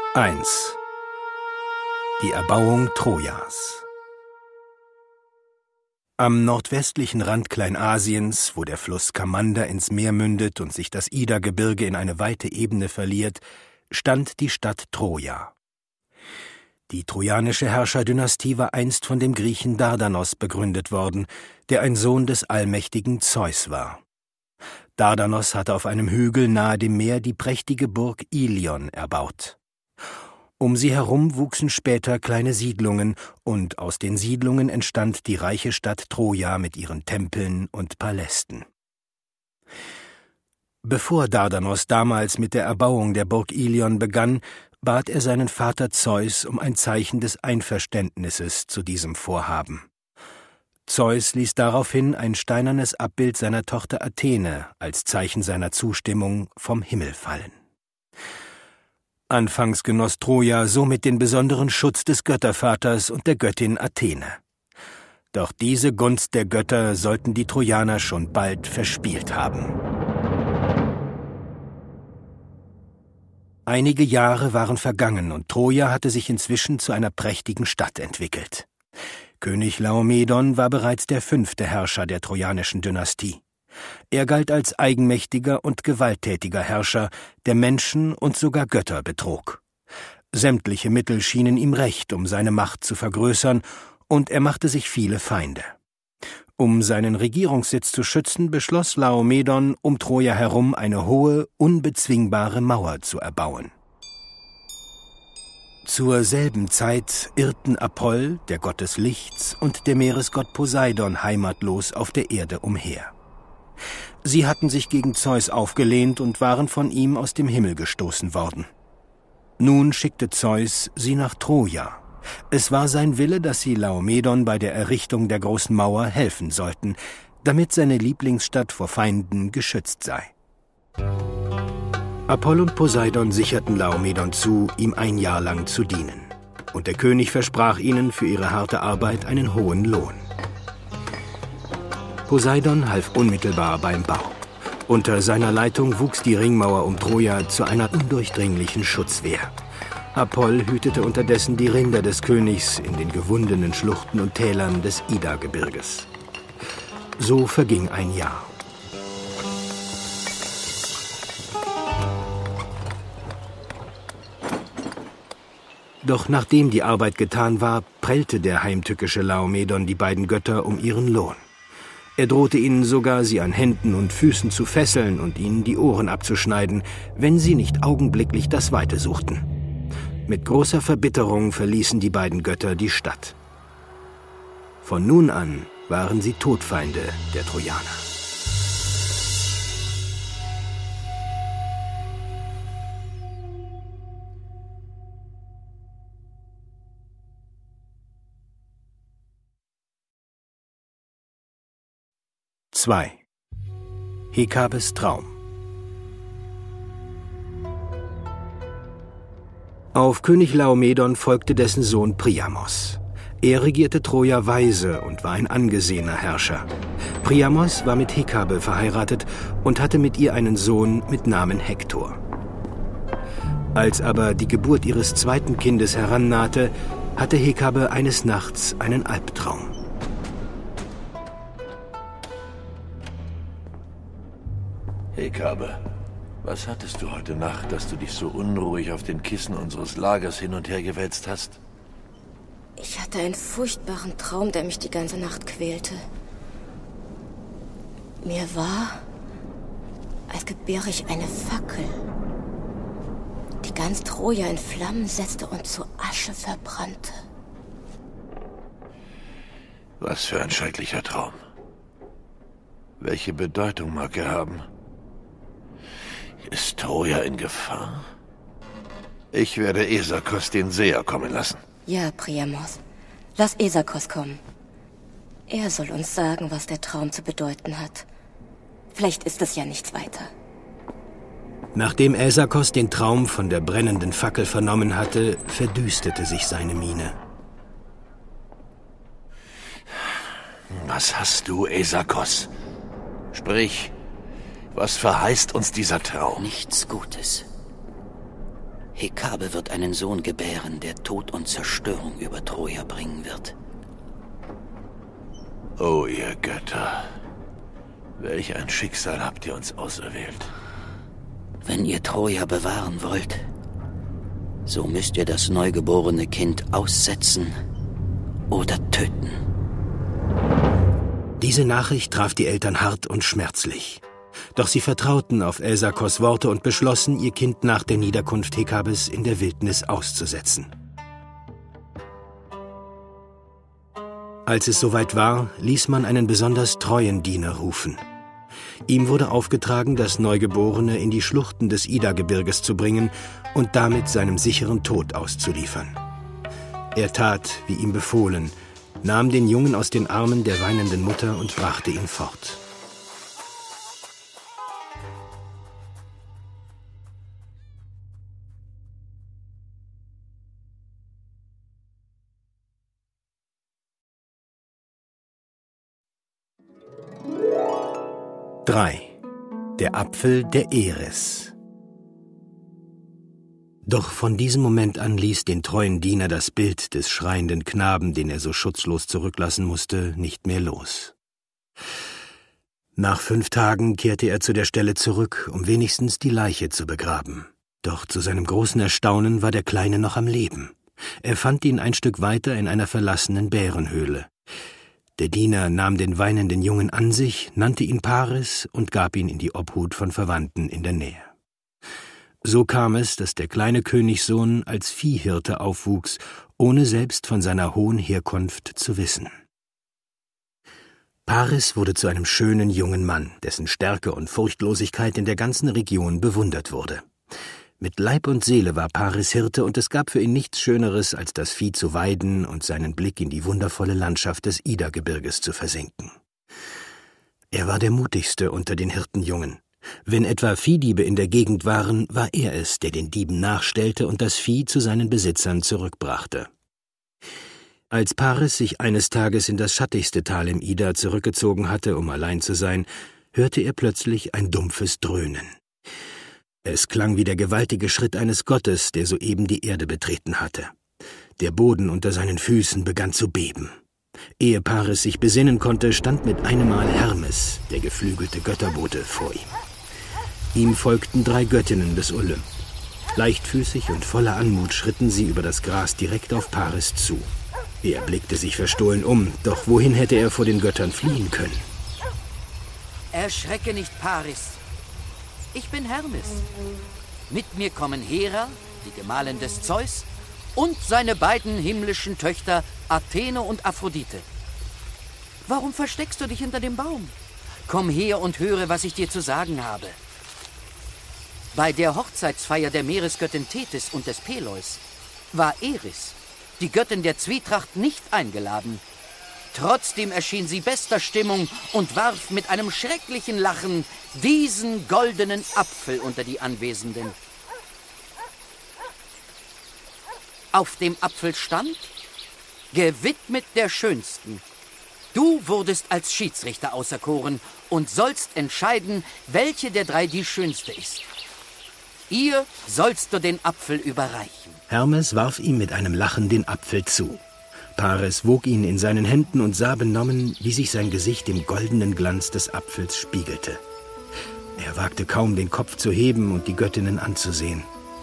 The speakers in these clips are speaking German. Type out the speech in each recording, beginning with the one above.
1. Die Erbauung Trojas. Am nordwestlichen Rand Kleinasiens, wo der Fluss Kamander ins Meer mündet und sich das Ida-Gebirge in eine weite Ebene verliert, stand die Stadt Troja. Die trojanische Herrscherdynastie war einst von dem Griechen Dardanos begründet worden, der ein Sohn des allmächtigen Zeus war. Dardanos hatte auf einem Hügel nahe dem Meer die prächtige Burg Ilion erbaut. Um sie herum wuchsen später kleine Siedlungen, und aus den Siedlungen entstand die reiche Stadt Troja mit ihren Tempeln und Palästen. Bevor Dardanos damals mit der Erbauung der Burg Ilion begann, bat er seinen Vater Zeus um ein Zeichen des Einverständnisses zu diesem Vorhaben. Zeus ließ daraufhin ein steinernes Abbild seiner Tochter Athene als Zeichen seiner Zustimmung vom Himmel fallen. Anfangs genoss Troja somit den besonderen Schutz des Göttervaters und der Göttin Athene. Doch diese Gunst der Götter sollten die Trojaner schon bald verspielt haben. Einige Jahre waren vergangen und Troja hatte sich inzwischen zu einer prächtigen Stadt entwickelt. König Laomedon war bereits der 5. Herrscher der trojanischen Dynastie. Er galt als eigenmächtiger und gewalttätiger Herrscher, der Menschen und sogar Götter betrog. Sämtliche Mittel schienen ihm recht, um seine Macht zu vergrößern, und er machte sich viele Feinde. Um seinen Regierungssitz zu schützen, beschloss Laomedon, um Troja herum eine hohe, unbezwingbare Mauer zu erbauen. Zur selben Zeit irrten Apoll, der Gott des Lichts, und der Meeresgott Poseidon heimatlos auf der Erde umher. Sie hatten sich gegen Zeus aufgelehnt und waren von ihm aus dem Himmel gestoßen worden. Nun schickte Zeus sie nach Troja. Es war sein Wille, dass sie Laomedon bei der Errichtung der großen Mauer helfen sollten, damit seine Lieblingsstadt vor Feinden geschützt sei. Apoll und Poseidon sicherten Laomedon zu, ihm 1 Jahr lang zu dienen. Und der König versprach ihnen für ihre harte Arbeit einen hohen Lohn. Poseidon half unmittelbar beim Bau. Unter seiner Leitung wuchs die Ringmauer um Troja zu einer undurchdringlichen Schutzwehr. Apoll hütete unterdessen die Rinder des Königs in den gewundenen Schluchten und Tälern des Ida-Gebirges. So verging 1 Jahr. Doch nachdem die Arbeit getan war, prellte der heimtückische Laomedon die beiden Götter um ihren Lohn. Er drohte ihnen sogar, sie an Händen und Füßen zu fesseln und ihnen die Ohren abzuschneiden, wenn sie nicht augenblicklich das Weite suchten. Mit großer Verbitterung verließen die beiden Götter die Stadt. Von nun an waren sie Todfeinde der Trojaner. ·2. Hekabes Traum. Auf König Laomedon folgte dessen Sohn Priamos. Er regierte Troja weise und war ein angesehener Herrscher. Priamos war mit Hekabe verheiratet und hatte mit ihr einen Sohn mit Namen Hektor. Als aber die Geburt ihres 2. Kindes herannahte, hatte Hekabe eines Nachts einen Albtraum. Hekabe, was hattest du heute Nacht, dass du dich so unruhig auf den Kissen unseres Lagers hin und her gewälzt hast? Ich hatte einen furchtbaren Traum, der mich die ganze Nacht quälte. Mir war, als gebäre ich eine Fackel, die ganz Troja in Flammen setzte und zu Asche verbrannte. Was für ein schrecklicher Traum. Welche Bedeutung mag er haben? Ist Troja in Gefahr? Ich werde Esakos den Seher kommen lassen. Ja, Priamos. Lass Esakos kommen. Er soll uns sagen, was der Traum zu bedeuten hat. Vielleicht ist es ja nichts weiter. Nachdem Esakos den Traum von der brennenden Fackel vernommen hatte, verdüsterte sich seine Miene. Was hast du, Esakos? Sprich, was verheißt uns dieser Traum? Nichts Gutes. Hekabe wird einen Sohn gebären, der Tod und Zerstörung über Troja bringen wird. Oh, ihr Götter. Welch ein Schicksal habt ihr uns auserwählt. Wenn ihr Troja bewahren wollt, so müsst ihr das neugeborene Kind aussetzen oder töten. Diese Nachricht traf die Eltern hart und schmerzlich. Doch sie vertrauten auf Elsakos Worte und beschlossen, ihr Kind nach der Niederkunft Hekabes in der Wildnis auszusetzen. Als es soweit war, ließ man einen besonders treuen Diener rufen. Ihm wurde aufgetragen, das Neugeborene in die Schluchten des Ida-Gebirges zu bringen und damit seinem sicheren Tod auszuliefern. Er tat, wie ihm befohlen, nahm den Jungen aus den Armen der weinenden Mutter und brachte ihn fort. Der Apfel der Eris. Doch von diesem Moment an ließ den treuen Diener das Bild des schreienden Knaben, den er so schutzlos zurücklassen musste, nicht mehr los. Nach 5 Tagen kehrte er zu der Stelle zurück, um wenigstens die Leiche zu begraben. Doch zu seinem großen Erstaunen war der Kleine noch am Leben. Er fand ihn ein Stück weiter in einer verlassenen Bärenhöhle. Der Diener nahm den weinenden Jungen an sich, nannte ihn Paris und gab ihn in die Obhut von Verwandten in der Nähe. So kam es, dass der kleine Königssohn als Viehhirte aufwuchs, ohne selbst von seiner hohen Herkunft zu wissen. Paris wurde zu einem schönen jungen Mann, dessen Stärke und Furchtlosigkeit in der ganzen Region bewundert wurde. Mit Leib und Seele war Paris Hirte und es gab für ihn nichts Schöneres, als das Vieh zu weiden und seinen Blick in die wundervolle Landschaft des Ida-Gebirges zu versenken. Er war der mutigste unter den Hirtenjungen. Wenn etwa Viehdiebe in der Gegend waren, war er es, der den Dieben nachstellte und das Vieh zu seinen Besitzern zurückbrachte. Als Paris sich eines Tages in das schattigste Tal im Ida zurückgezogen hatte, um allein zu sein, hörte er plötzlich ein dumpfes Dröhnen. Es klang wie der gewaltige Schritt eines Gottes, der soeben die Erde betreten hatte. Der Boden unter seinen Füßen begann zu beben. Ehe Paris sich besinnen konnte, stand mit einem Mal Hermes, der geflügelte Götterbote, vor ihm. Ihm folgten 3 Göttinnen des Olymp. Leichtfüßig und voller Anmut schritten sie über das Gras direkt auf Paris zu. Er blickte sich verstohlen um, doch wohin hätte er vor den Göttern fliehen können? Erschrecke nicht, Paris. Ich bin Hermes. Mit mir kommen Hera, die Gemahlin des Zeus, und seine beiden himmlischen Töchter Athene und Aphrodite. Warum versteckst du dich hinter dem Baum? Komm her und höre, was ich dir zu sagen habe. Bei der Hochzeitsfeier der Meeresgöttin Tethys und des Peleus war Eris, die Göttin der Zwietracht, nicht eingeladen. Trotzdem erschien sie bester Stimmung und warf mit einem schrecklichen Lachen diesen goldenen Apfel unter die Anwesenden. Auf dem Apfel stand: gewidmet der Schönsten. Du wurdest als Schiedsrichter auserkoren und sollst entscheiden, welche der 3 die Schönste ist. Ihr sollst du den Apfel überreichen. Hermes warf ihm mit einem Lachen den Apfel zu. Paris wog ihn in seinen Händen und sah benommen, wie sich sein Gesicht im goldenen Glanz des Apfels spiegelte. Er wagte kaum, den Kopf zu heben und die Göttinnen anzusehen.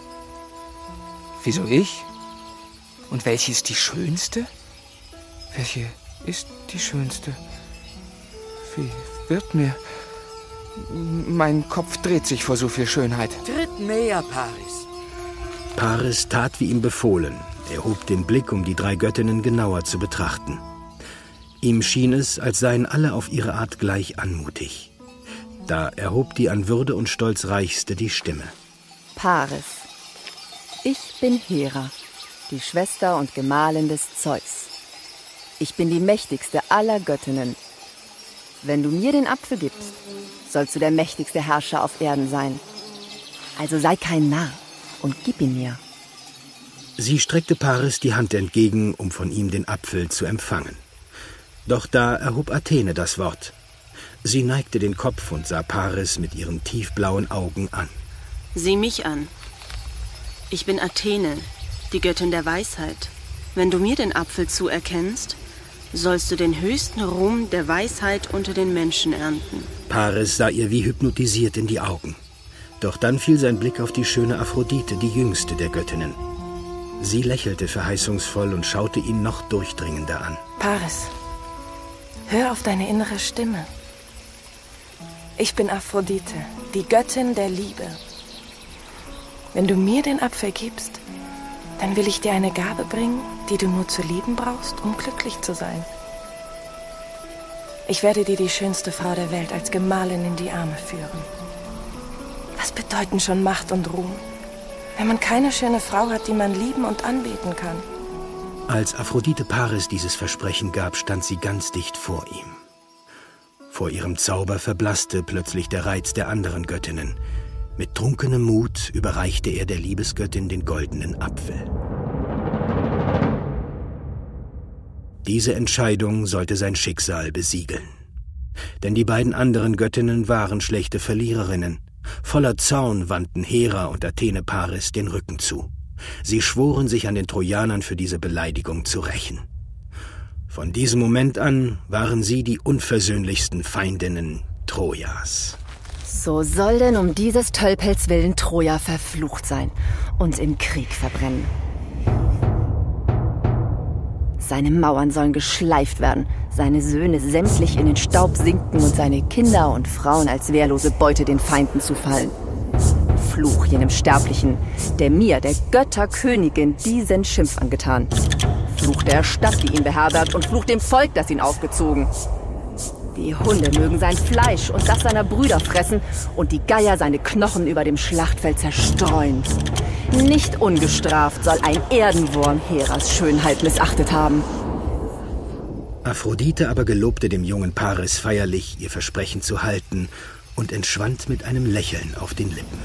Wieso ich? Und welche ist die schönste? Welche ist die schönste? Wie wird mir? Mein Kopf dreht sich vor so viel Schönheit. Tritt näher, Paris. Paris tat, wie ihm befohlen. Er hob den Blick, um die 3 Göttinnen genauer zu betrachten. Ihm schien es, als seien alle auf ihre Art gleich anmutig. Da erhob die an Würde und Stolz reichste die Stimme. Paris, ich bin Hera, die Schwester und Gemahlin des Zeus. Ich bin die mächtigste aller Göttinnen. Wenn du mir den Apfel gibst, sollst du der mächtigste Herrscher auf Erden sein. Also sei kein Narr und gib ihn mir. Sie streckte Paris die Hand entgegen, um von ihm den Apfel zu empfangen. Doch da erhob Athene das Wort. Sie neigte den Kopf und sah Paris mit ihren tiefblauen Augen an. Sieh mich an. Ich bin Athene, die Göttin der Weisheit. Wenn du mir den Apfel zuerkennst, sollst du den höchsten Ruhm der Weisheit unter den Menschen ernten. Paris sah ihr wie hypnotisiert in die Augen. Doch dann fiel sein Blick auf die schöne Aphrodite, die jüngste der Göttinnen. Sie lächelte verheißungsvoll und schaute ihn noch durchdringender an. Paris, hör auf deine innere Stimme. Ich bin Aphrodite, die Göttin der Liebe. Wenn du mir den Apfel gibst, dann will ich dir eine Gabe bringen, die du nur zu lieben brauchst, um glücklich zu sein. Ich werde dir die schönste Frau der Welt als Gemahlin in die Arme führen. Was bedeuten schon Macht und Ruhm, wenn man keine schöne Frau hat, die man lieben und anbeten kann? Als Aphrodite Paris dieses Versprechen gab, stand sie ganz dicht vor ihm. Vor ihrem Zauber verblasste plötzlich der Reiz der anderen Göttinnen. Mit trunkenem Mut überreichte er der Liebesgöttin den goldenen Apfel. Diese Entscheidung sollte sein Schicksal besiegeln. Denn die beiden anderen Göttinnen waren schlechte Verliererinnen. Voller Zorn wandten Hera und Athene Paris den Rücken zu. Sie schworen sich an den Trojanern für diese Beleidigung zu rächen. Von diesem Moment an waren sie die unversöhnlichsten Feindinnen Trojas. So soll denn um dieses Tölpels willen Troja verflucht sein und im Krieg verbrennen. Seine Mauern sollen geschleift werden, seine Söhne sämtlich in den Staub sinken und seine Kinder und Frauen als wehrlose Beute den Feinden zu fallen. Fluch jenem Sterblichen, der mir, der Götterkönigin, diesen Schimpf angetan. Fluch der Stadt, die ihn beherbergt, und Fluch dem Volk, das ihn aufgezogen. Die Hunde mögen sein Fleisch und das seiner Brüder fressen und die Geier seine Knochen über dem Schlachtfeld zerstreuen. Nicht ungestraft soll ein Erdenwurm Heras Schönheit missachtet haben. Aphrodite aber gelobte dem jungen Paris feierlich, ihr Versprechen zu halten und entschwand mit einem Lächeln auf den Lippen.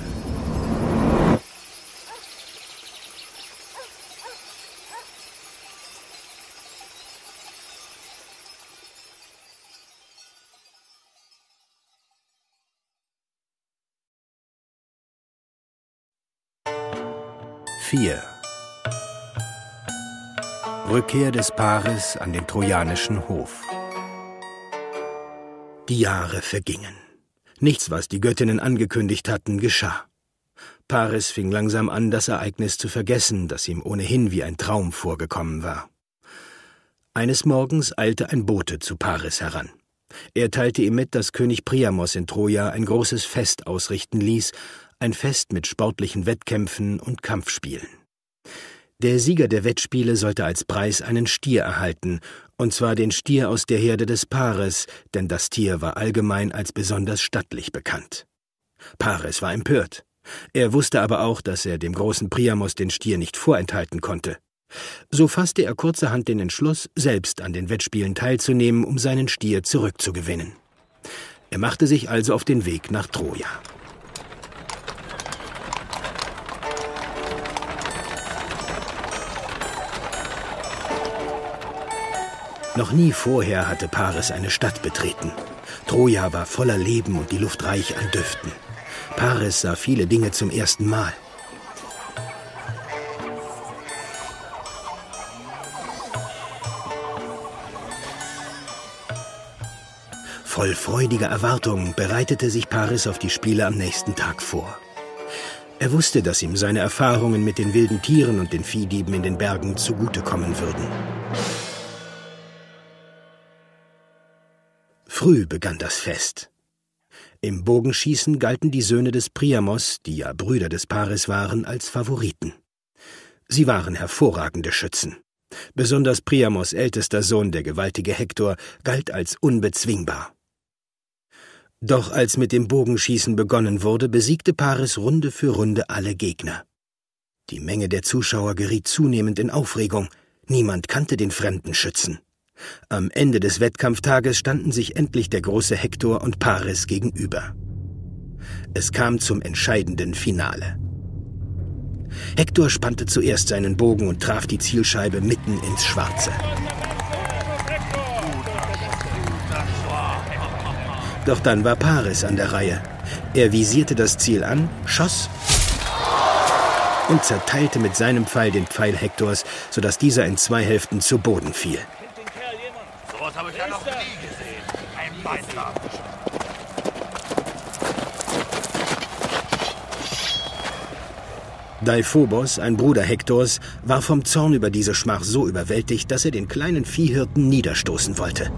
Rückkehr des Paris an den trojanischen Hof. Die Jahre vergingen. Nichts, was die Göttinnen angekündigt hatten, geschah. Paris fing langsam an, das Ereignis zu vergessen, das ihm ohnehin wie ein Traum vorgekommen war. Eines Morgens eilte ein Bote zu Paris heran. Er teilte ihm mit, dass König Priamos in Troja ein großes Fest ausrichten ließ, ein Fest mit sportlichen Wettkämpfen und Kampfspielen. Der Sieger der Wettspiele sollte als Preis einen Stier erhalten, und zwar den Stier aus der Herde des Paris, denn das Tier war allgemein als besonders stattlich bekannt. Paris war empört. Er wusste aber auch, dass er dem großen Priamos den Stier nicht vorenthalten konnte. So fasste er kurzerhand den Entschluss, selbst an den Wettspielen teilzunehmen, um seinen Stier zurückzugewinnen. Er machte sich also auf den Weg nach Troja. Noch nie vorher hatte Paris eine Stadt betreten. Troja war voller Leben und die Luft reich an Düften. Paris sah viele Dinge zum ersten Mal. Voll freudiger Erwartung bereitete sich Paris auf die Spiele am nächsten Tag vor. Er wusste, dass ihm seine Erfahrungen mit den wilden Tieren und den Viehdieben in den Bergen zugutekommen würden. Früh begann das Fest. Im Bogenschießen galten die Söhne des Priamos, die ja Brüder des Paris waren, als Favoriten. Sie waren hervorragende Schützen. Besonders Priamos ältester Sohn, der gewaltige Hektor, galt als unbezwingbar. Doch als mit dem Bogenschießen begonnen wurde, besiegte Paris Runde für Runde alle Gegner. Die Menge der Zuschauer geriet zunehmend in Aufregung. Niemand kannte den fremden Schützen. Am Ende des Wettkampftages standen sich endlich der große Hektor und Paris gegenüber. Es kam zum entscheidenden Finale. Hektor spannte zuerst seinen Bogen und traf die Zielscheibe mitten ins Schwarze. Doch dann war Paris an der Reihe. Er visierte das Ziel an, schoss und zerteilte mit seinem Pfeil den Pfeil Hektors, sodass dieser in 2 Hälften zu Boden fiel. Sowas habe ich ja noch nie gesehen. Ein Beitrag. Deiphobos, ein Bruder Hektors, war vom Zorn über diese Schmach so überwältigt, dass er den kleinen Viehhirten niederstoßen wollte.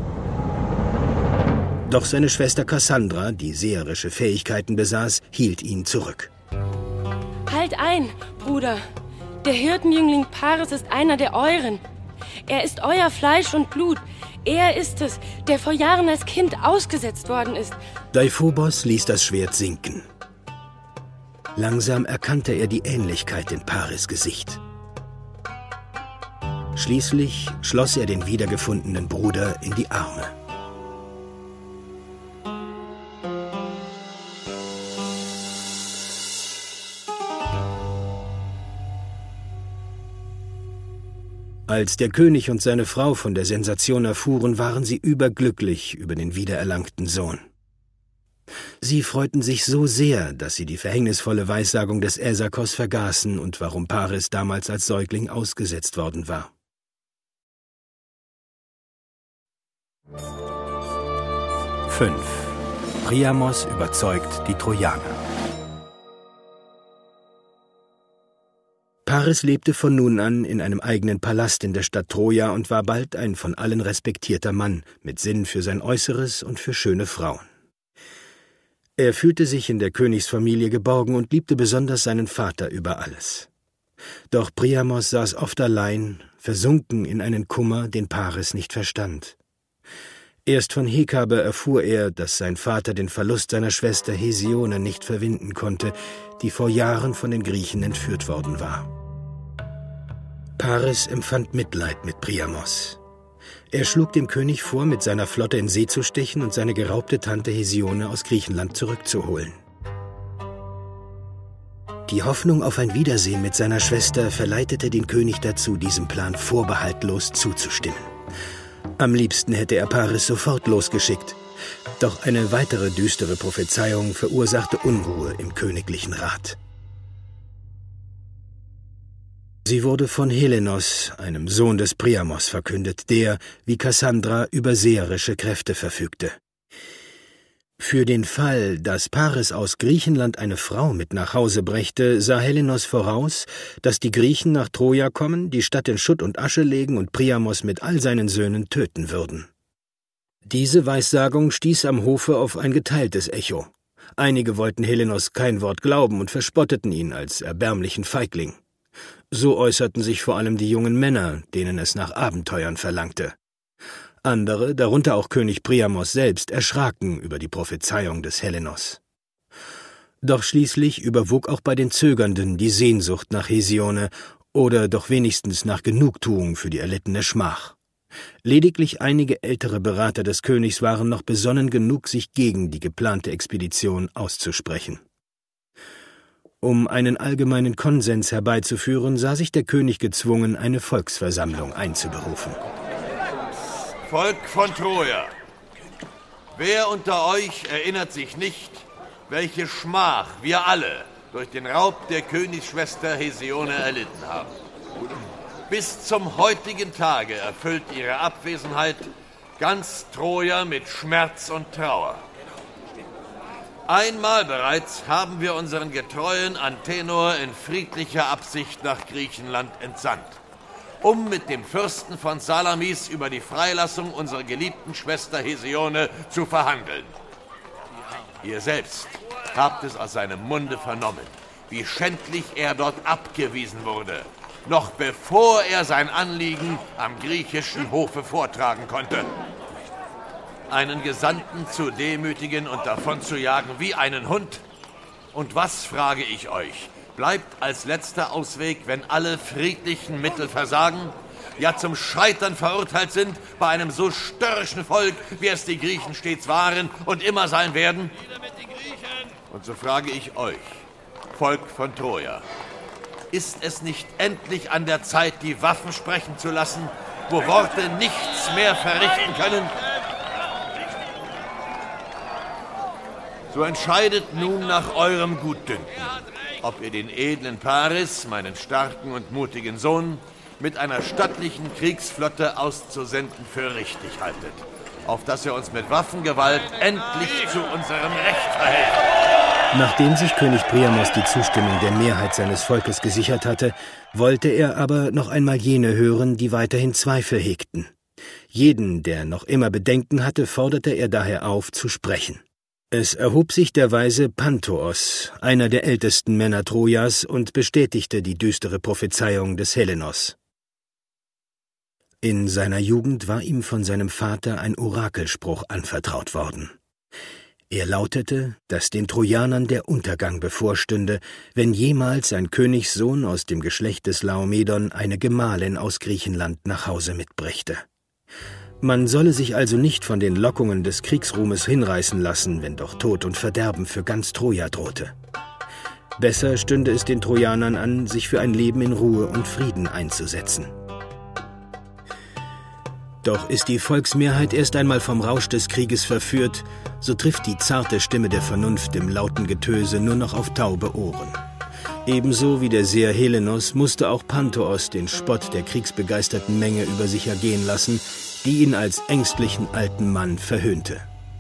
Doch seine Schwester Kassandra, die seherische Fähigkeiten besaß, hielt ihn zurück. Halt ein, Bruder. Der Hirtenjüngling Paris ist einer der euren. Er ist euer Fleisch und Blut. Er ist es, der vor Jahren als Kind ausgesetzt worden ist. Deiphobos ließ das Schwert sinken. Langsam erkannte er die Ähnlichkeit in Paris' Gesicht. Schließlich schloss er den wiedergefundenen Bruder in die Arme. Als der König und seine Frau von der Sensation erfuhren, waren sie überglücklich über den wiedererlangten Sohn. Sie freuten sich so sehr, dass sie die verhängnisvolle Weissagung des Äsakos vergaßen und warum Paris damals als Säugling ausgesetzt worden war. Priamos überzeugt die Trojaner. Paris lebte von nun an in einem eigenen Palast in der Stadt Troja und war bald ein von allen respektierter Mann, mit Sinn für sein Äußeres und für schöne Frauen. Er fühlte sich in der Königsfamilie geborgen und liebte besonders seinen Vater über alles. Doch Priamos saß oft allein, versunken in einen Kummer, den Paris nicht verstand. Erst von Hekabe erfuhr er, dass sein Vater den Verlust seiner Schwester Hesione nicht verwinden konnte, die vor Jahren von den Griechen entführt worden war. Paris empfand Mitleid mit Priamos. Er schlug dem König vor, mit seiner Flotte in See zu stechen und seine geraubte Tante Hesione aus Griechenland zurückzuholen. Die Hoffnung auf ein Wiedersehen mit seiner Schwester verleitete den König dazu, diesem Plan vorbehaltlos zuzustimmen. Am liebsten hätte er Paris sofort losgeschickt. Doch eine weitere düstere Prophezeiung verursachte Unruhe im königlichen Rat. Sie wurde von Helenos, einem Sohn des Priamos, verkündet, der, wie Kassandra, über seherische Kräfte verfügte. Für den Fall, dass Paris aus Griechenland eine Frau mit nach Hause brächte, sah Helenos voraus, dass die Griechen nach Troja kommen, die Stadt in Schutt und Asche legen und Priamos mit all seinen Söhnen töten würden. Diese Weissagung stieß am Hofe auf ein geteiltes Echo. Einige wollten Helenos kein Wort glauben und verspotteten ihn als erbärmlichen Feigling. So äußerten sich vor allem die jungen Männer, denen es nach Abenteuern verlangte. Andere, darunter auch König Priamos selbst, erschraken über die Prophezeiung des Helenos. Doch schließlich überwog auch bei den Zögernden die Sehnsucht nach Hesione oder doch wenigstens nach Genugtuung für die erlittene Schmach. Lediglich einige ältere Berater des Königs waren noch besonnen genug, sich gegen die geplante Expedition auszusprechen. Um einen allgemeinen Konsens herbeizuführen, sah sich der König gezwungen, eine Volksversammlung einzuberufen. Volk von Troja, wer unter euch erinnert sich nicht, welche Schmach wir alle durch den Raub der Königsschwester Hesione erlitten haben? Bis zum heutigen Tage erfüllt ihre Abwesenheit ganz Troja mit Schmerz und Trauer. Einmal bereits haben wir unseren getreuen Antenor in friedlicher Absicht nach Griechenland entsandt, um mit dem Fürsten von Salamis über die Freilassung unserer geliebten Schwester Hesione zu verhandeln. Ihr selbst habt es aus seinem Munde vernommen, wie schändlich er dort abgewiesen wurde, noch bevor er sein Anliegen am griechischen Hofe vortragen konnte. Einen Gesandten zu demütigen und davon zu jagen wie einen Hund? Und was, frage ich euch, bleibt als letzter Ausweg, wenn alle friedlichen Mittel versagen, ja zum Scheitern verurteilt sind bei einem so störrischen Volk, wie es die Griechen stets waren und immer sein werden? Und so frage ich euch, Volk von Troja, ist es nicht endlich an der Zeit, die Waffen sprechen zu lassen, wo Worte nichts mehr verrichten können? So entscheidet nun nach eurem Gutdünken. ob ihr den edlen Paris, meinen starken und mutigen Sohn, mit einer stattlichen Kriegsflotte auszusenden für richtig haltet, auf dass er uns mit Waffengewalt endlich zu unserem Recht verhilft. Nachdem sich König Priamos die Zustimmung der Mehrheit seines Volkes gesichert hatte, wollte er aber noch einmal jene hören, die weiterhin Zweifel hegten. Jeden, der noch immer Bedenken hatte, forderte er daher auf, zu sprechen. Es erhob sich der weise Pantoos, einer der ältesten Männer Trojas, und bestätigte die düstere Prophezeiung des Helenos. In seiner Jugend war ihm von seinem Vater ein Orakelspruch anvertraut worden. Er lautete, dass den Trojanern der Untergang bevorstünde, wenn jemals ein Königssohn aus dem Geschlecht des Laomedon eine Gemahlin aus Griechenland nach Hause mitbrächte. Man solle sich also nicht von den Lockungen des Kriegsruhmes hinreißen lassen, wenn doch Tod und Verderben für ganz Troja drohte. Besser stünde es den Trojanern an, sich für ein Leben in Ruhe und Frieden einzusetzen. Doch ist die Volksmehrheit erst einmal vom Rausch des Krieges verführt, so trifft die zarte Stimme der Vernunft im lauten Getöse nur noch auf taube Ohren. Ebenso wie der Seher Helenos musste auch Pantoos den Spott der kriegsbegeisterten Menge über sich ergehen lassen, die ihn als ängstlichen alten Mann verhöhnte.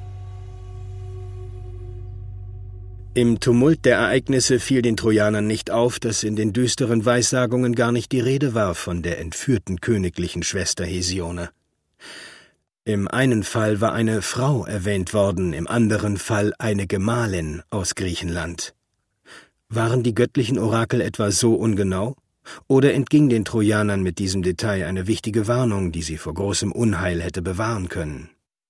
Im Tumult der Ereignisse fiel den Trojanern nicht auf, dass in den düsteren Weissagungen gar nicht die Rede war von der entführten königlichen Schwester Hesione. Im einen Fall war eine Frau erwähnt worden, im anderen Fall eine Gemahlin aus Griechenland. Waren die göttlichen Orakel etwa so ungenau? Oder entging den Trojanern mit diesem Detail eine wichtige Warnung, die sie vor großem Unheil hätte bewahren können?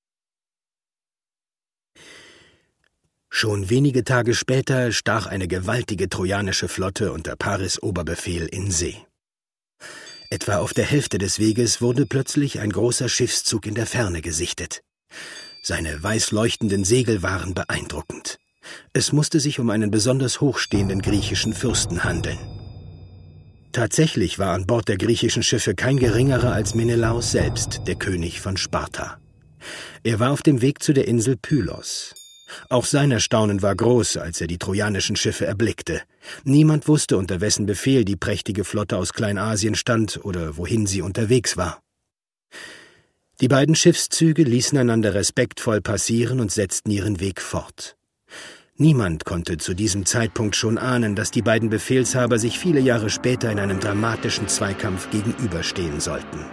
Schon wenige Tage später stach eine gewaltige trojanische Flotte unter Paris' Oberbefehl in See. Etwa auf der Hälfte des Weges wurde plötzlich ein großer Schiffszug in der Ferne gesichtet. Seine weiß leuchtenden Segel waren beeindruckend. Es musste sich um einen besonders hochstehenden griechischen Fürsten handeln. Tatsächlich war an Bord der griechischen Schiffe kein geringerer als Menelaos selbst, der König von Sparta. Er war auf dem Weg zu der Insel Pylos. Auch sein Erstaunen war groß, als er die trojanischen Schiffe erblickte. Niemand wusste, unter wessen Befehl die prächtige Flotte aus Kleinasien stand oder wohin sie unterwegs war. Die beiden Schiffszüge ließen einander respektvoll passieren und setzten ihren Weg fort. Niemand konnte zu diesem Zeitpunkt schon ahnen, dass die beiden Befehlshaber sich viele Jahre später in einem dramatischen Zweikampf gegenüberstehen sollten.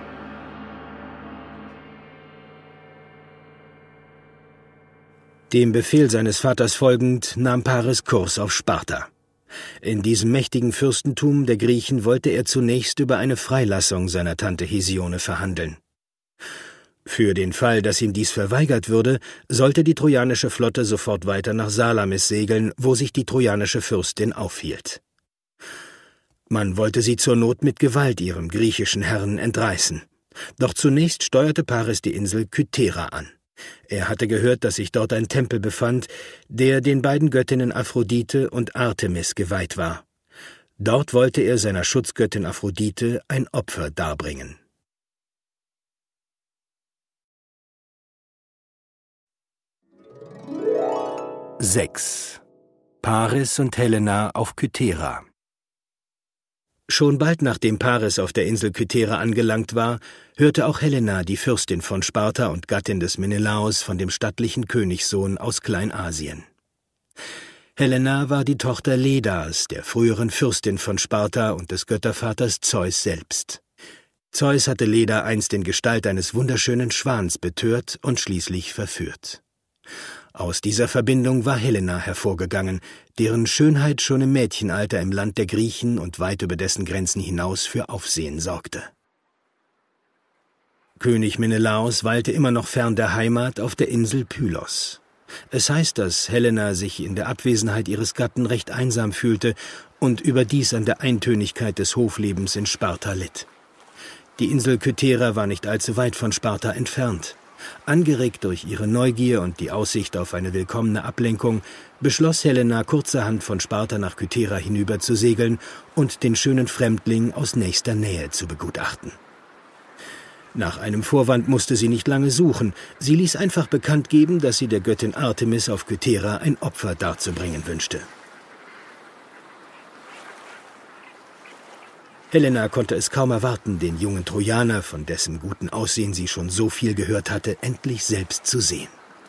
Dem Befehl seines Vaters folgend nahm Paris Kurs auf Sparta. In diesem mächtigen Fürstentum der Griechen wollte er zunächst über eine Freilassung seiner Tante Hesione verhandeln. Für den Fall, dass ihm dies verweigert würde, sollte die trojanische Flotte sofort weiter nach Salamis segeln, wo sich die trojanische Fürstin aufhielt. Man wollte sie zur Not mit Gewalt ihrem griechischen Herrn entreißen. Doch zunächst steuerte Paris die Insel Kythera an. Er hatte gehört, dass sich dort ein Tempel befand, der den beiden Göttinnen Aphrodite und Artemis geweiht war. Dort wollte er seiner Schutzgöttin Aphrodite ein Opfer darbringen. »6. Paris und Helena auf Kythera. Schon bald nachdem Paris auf der Insel Kythera angelangt war, hörte auch Helena, die Fürstin von Sparta und Gattin des Menelaos, von dem stattlichen Königssohn aus Kleinasien. Helena war die Tochter Ledas, der früheren Fürstin von Sparta und des Göttervaters Zeus selbst. Zeus hatte Leda einst in Gestalt eines wunderschönen Schwans betört und schließlich verführt. Aus dieser Verbindung war Helena hervorgegangen, deren Schönheit schon im Mädchenalter im Land der Griechen und weit über dessen Grenzen hinaus für Aufsehen sorgte. König Menelaos weilte immer noch fern der Heimat auf der Insel Pylos. Es heißt, dass Helena sich in der Abwesenheit ihres Gatten recht einsam fühlte und überdies an der Eintönigkeit des Hoflebens in Sparta litt. Die Insel Kythera war nicht allzu weit von Sparta entfernt. Angeregt durch ihre Neugier und die Aussicht auf eine willkommene Ablenkung, beschloss Helena kurzerhand von Sparta nach Kythera hinüber zu segeln und den schönen Fremdling aus nächster Nähe zu begutachten. Nach einem Vorwand musste sie nicht lange suchen. Sie ließ einfach bekannt geben, dass sie der Göttin Artemis auf Kythera ein Opfer darzubringen wünschte. Helena konnte es kaum erwarten, den jungen Trojaner, von dessen guten Aussehen sie schon so viel gehört hatte, endlich selbst zu sehen.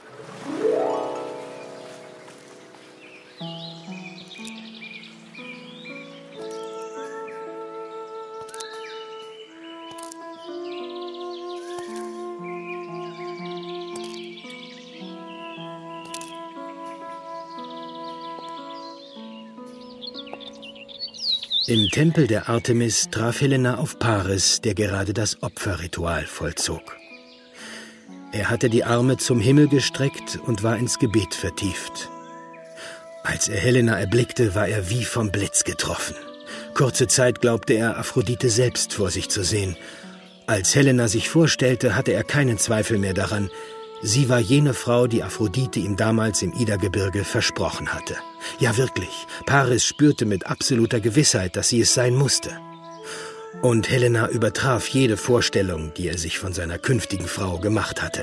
Im Tempel der Artemis traf Helena auf Paris, der gerade das Opferritual vollzog. Er hatte die Arme zum Himmel gestreckt und war ins Gebet vertieft. Als er Helena erblickte, war er wie vom Blitz getroffen. Kurze Zeit glaubte er, Aphrodite selbst vor sich zu sehen. Als Helena sich vorstellte, hatte er keinen Zweifel mehr daran. Sie war jene Frau, die Aphrodite ihm damals im Idagebirge versprochen hatte. Ja, wirklich, Paris spürte mit absoluter Gewissheit, dass sie es sein musste. Und Helena übertraf jede Vorstellung, die er sich von seiner künftigen Frau gemacht hatte.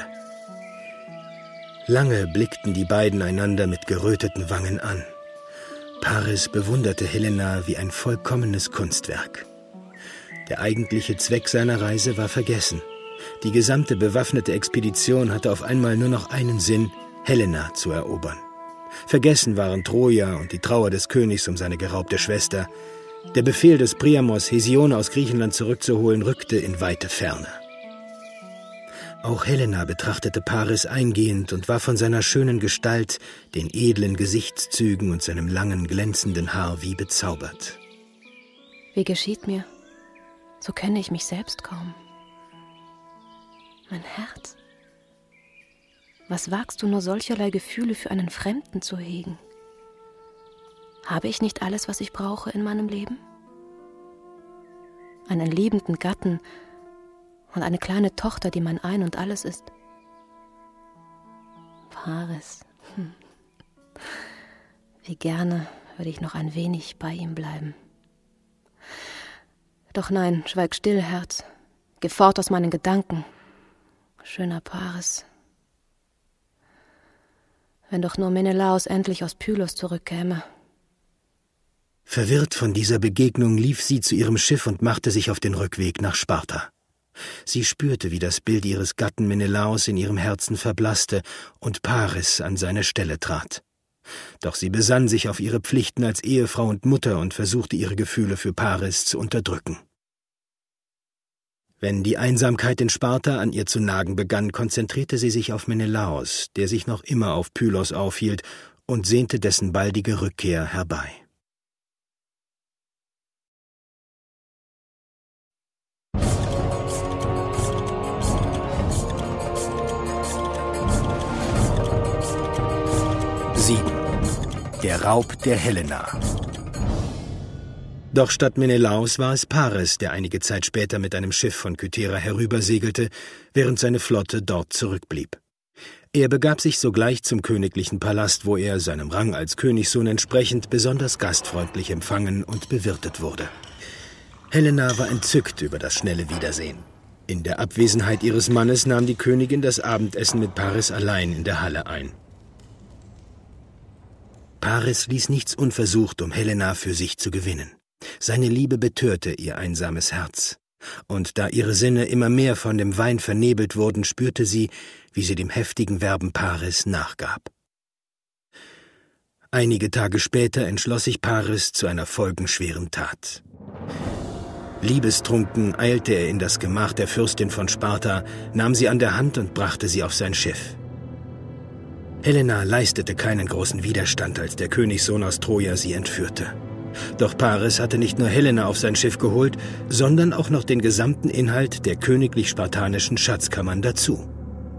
Lange blickten die beiden einander mit geröteten Wangen an. Paris bewunderte Helena wie ein vollkommenes Kunstwerk. Der eigentliche Zweck seiner Reise war vergessen. Die gesamte bewaffnete Expedition hatte auf einmal nur noch einen Sinn, Helena zu erobern. Vergessen waren Troja und die Trauer des Königs um seine geraubte Schwester. Der Befehl des Priamos, Hesione aus Griechenland zurückzuholen, rückte in weite Ferne. Auch Helena betrachtete Paris eingehend und war von seiner schönen Gestalt, den edlen Gesichtszügen und seinem langen, glänzenden Haar wie bezaubert. Wie geschieht mir? So kenne ich mich selbst kaum. Mein Herz. Was wagst du nur solcherlei Gefühle für einen Fremden zu hegen? Habe ich nicht alles, was ich brauche in meinem Leben? Einen liebenden Gatten und eine kleine Tochter, die mein Ein und Alles ist. Paris. Wie gerne würde ich noch ein wenig bei ihm bleiben. Doch nein, schweig still, Herz. Geh fort aus meinen Gedanken. Schöner Paris. Wenn doch nur Menelaos endlich aus Pylos zurückkäme. Verwirrt von dieser Begegnung lief sie zu ihrem Schiff und machte sich auf den Rückweg nach Sparta. Sie spürte, wie das Bild ihres Gatten Menelaos in ihrem Herzen verblasste und Paris an seine Stelle trat. Doch sie besann sich auf ihre Pflichten als Ehefrau und Mutter und versuchte, ihre Gefühle für Paris zu unterdrücken. Wenn die Einsamkeit in Sparta an ihr zu nagen begann, konzentrierte sie sich auf Menelaos, der sich noch immer auf Pylos aufhielt, und sehnte dessen baldige Rückkehr herbei. Der Raub der Helena. Doch statt Menelaos war es Paris, der einige Zeit später mit einem Schiff von Kythera herübersegelte, während seine Flotte dort zurückblieb. Er begab sich sogleich zum königlichen Palast, wo er, seinem Rang als Königssohn entsprechend, besonders gastfreundlich empfangen und bewirtet wurde. Helena war entzückt über das schnelle Wiedersehen. In der Abwesenheit ihres Mannes nahm die Königin das Abendessen mit Paris allein in der Halle ein. Paris ließ nichts unversucht, um Helena für sich zu gewinnen. Seine Liebe betörte ihr einsames Herz. Und da ihre Sinne immer mehr von dem Wein vernebelt wurden, spürte sie, wie sie dem heftigen Werben Paris nachgab. Einige Tage später entschloss sich Paris zu einer folgenschweren Tat. Liebestrunken eilte er in das Gemach der Fürstin von Sparta, nahm sie an der Hand und brachte sie auf sein Schiff. Helena leistete keinen großen Widerstand, als der Königssohn aus Troja sie entführte. Doch Paris hatte nicht nur Helena auf sein Schiff geholt, sondern auch noch den gesamten Inhalt der königlich-spartanischen Schatzkammern dazu.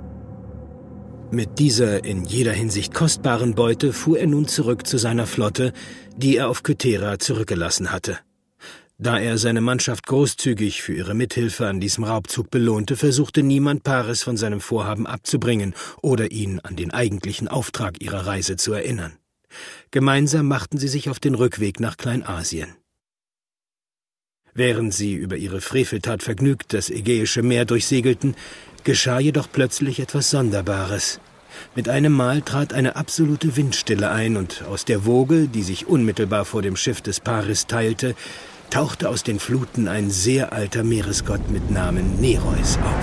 Mit dieser in jeder Hinsicht kostbaren Beute fuhr er nun zurück zu seiner Flotte, die er auf Kythera zurückgelassen hatte. Da er seine Mannschaft großzügig für ihre Mithilfe an diesem Raubzug belohnte, versuchte niemand, Paris von seinem Vorhaben abzubringen oder ihn an den eigentlichen Auftrag ihrer Reise zu erinnern. Gemeinsam machten sie sich auf den Rückweg nach Kleinasien. Während sie über ihre Freveltat vergnügt das Ägäische Meer durchsegelten, geschah jedoch plötzlich etwas Sonderbares. Mit einem Mal trat eine absolute Windstille ein und aus der Woge, die sich unmittelbar vor dem Schiff des Paris teilte, tauchte aus den Fluten ein sehr alter Meeresgott mit Namen Nereus auf.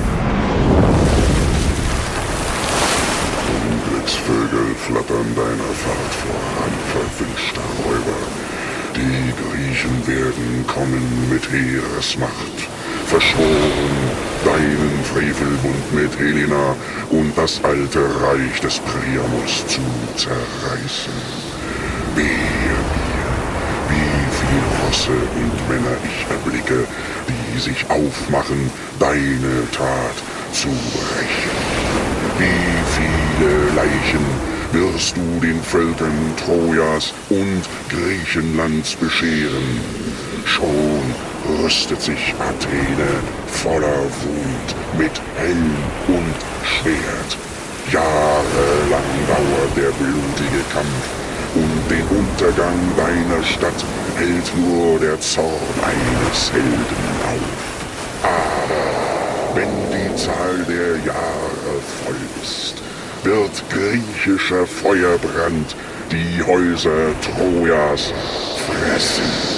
Unglücksvögel flattern deiner Fahrt voran, verwünschter Räuber. Die Griechen werden kommen mit Heeresmacht, verschworen, deinen Frevelbund mit Helena und das alte Reich des Priamos zu zerreißen. Wehe mir, wie viele Rosse und Männer ich erblicke, die sich aufmachen, deine Tat zu rächen. Wie viele Leichen wirst du den Völkern Trojas und Griechenlands bescheren? Schon rüstet sich Athene voller Wut mit Helm und Schwert. Jahrelang dauert der blutige Kampf und den Untergang deiner Stadt hält nur der Zorn eines Helden auf. Aber wenn die Zahl der Jahre voll ist, wird griechischer Feuerbrand die Häuser Trojas fressen.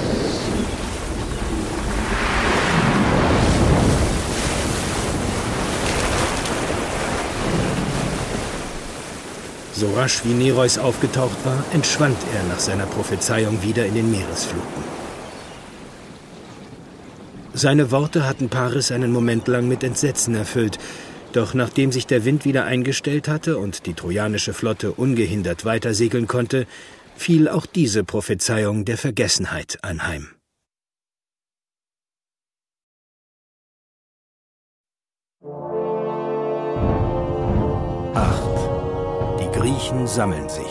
So rasch wie Nereus aufgetaucht war, entschwand er nach seiner Prophezeiung wieder in den Meeresfluten. Seine Worte hatten Paris einen Moment lang mit Entsetzen erfüllt, doch nachdem sich der Wind wieder eingestellt hatte und die trojanische Flotte ungehindert weitersegeln konnte, fiel auch diese Prophezeiung der Vergessenheit anheim. Die Griechen sammeln sich.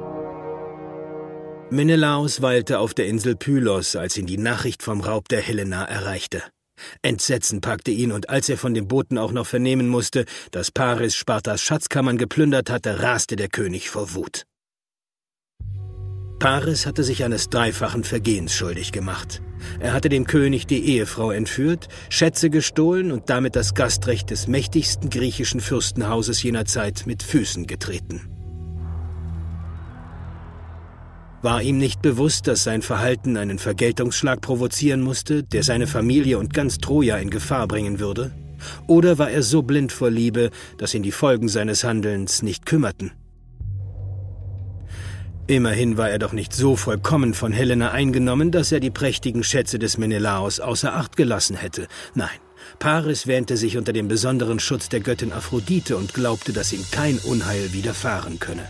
Menelaos weilte auf der Insel Pylos, als ihn die Nachricht vom Raub der Helena erreichte. Entsetzen packte ihn, und als er von dem Boten auch noch vernehmen musste, dass Paris Spartas Schatzkammern geplündert hatte, raste der König vor Wut. Paris hatte sich eines dreifachen Vergehens schuldig gemacht. Er hatte dem König die Ehefrau entführt, Schätze gestohlen und damit das Gastrecht des mächtigsten griechischen Fürstenhauses jener Zeit mit Füßen getreten. War ihm nicht bewusst, dass sein Verhalten einen Vergeltungsschlag provozieren musste, der seine Familie und ganz Troja in Gefahr bringen würde? Oder war er so blind vor Liebe, dass ihn die Folgen seines Handelns nicht kümmerten? Immerhin war er doch nicht so vollkommen von Helena eingenommen, dass er die prächtigen Schätze des Menelaos außer Acht gelassen hätte. Nein, Paris wähnte sich unter dem besonderen Schutz der Göttin Aphrodite und glaubte, dass ihm kein Unheil widerfahren könne.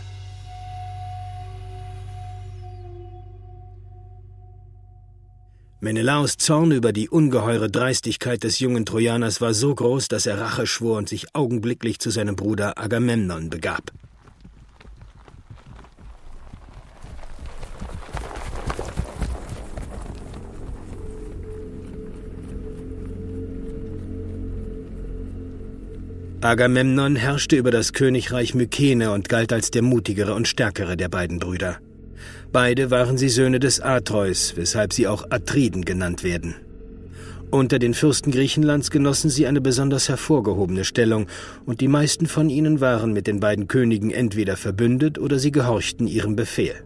Menelaos Zorn über die ungeheure Dreistigkeit des jungen Trojaners war so groß, dass er Rache schwor und sich augenblicklich zu seinem Bruder Agamemnon begab. Agamemnon herrschte über das Königreich Mykene und galt als der mutigere und stärkere der beiden Brüder. Beide waren sie Söhne des Atreus, weshalb sie auch Atriden genannt werden. Unter den Fürsten Griechenlands genossen sie eine besonders hervorgehobene Stellung, und die meisten von ihnen waren mit den beiden Königen entweder verbündet oder sie gehorchten ihrem Befehl.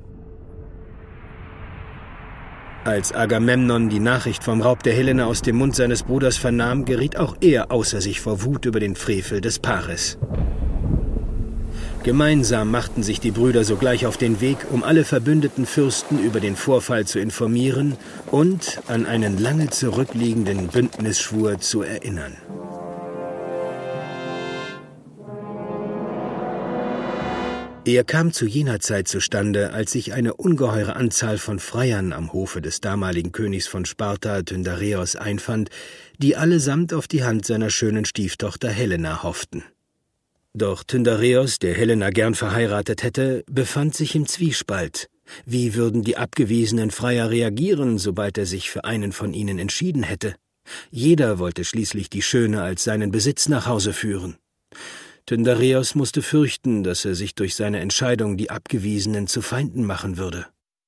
Als Agamemnon die Nachricht vom Raub der Helena aus dem Mund seines Bruders vernahm, geriet auch er außer sich vor Wut über den Frevel des Paris. Gemeinsam machten sich die Brüder sogleich auf den Weg, um alle verbündeten Fürsten über den Vorfall zu informieren und an einen lange zurückliegenden Bündnisschwur zu erinnern. Er kam zu jener Zeit zustande, als sich eine ungeheure Anzahl von Freiern am Hofe des damaligen Königs von Sparta, Tyndareos, einfand, die allesamt auf die Hand seiner schönen Stieftochter Helena hofften. Doch Tyndareos, der Helena gern verheiratet hätte, befand sich im Zwiespalt. Wie würden die abgewiesenen Freier reagieren, sobald er sich für einen von ihnen entschieden hätte? Jeder wollte schließlich die Schöne als seinen Besitz nach Hause führen. Tyndareos musste fürchten, dass er sich durch seine Entscheidung die Abgewiesenen zu Feinden machen würde.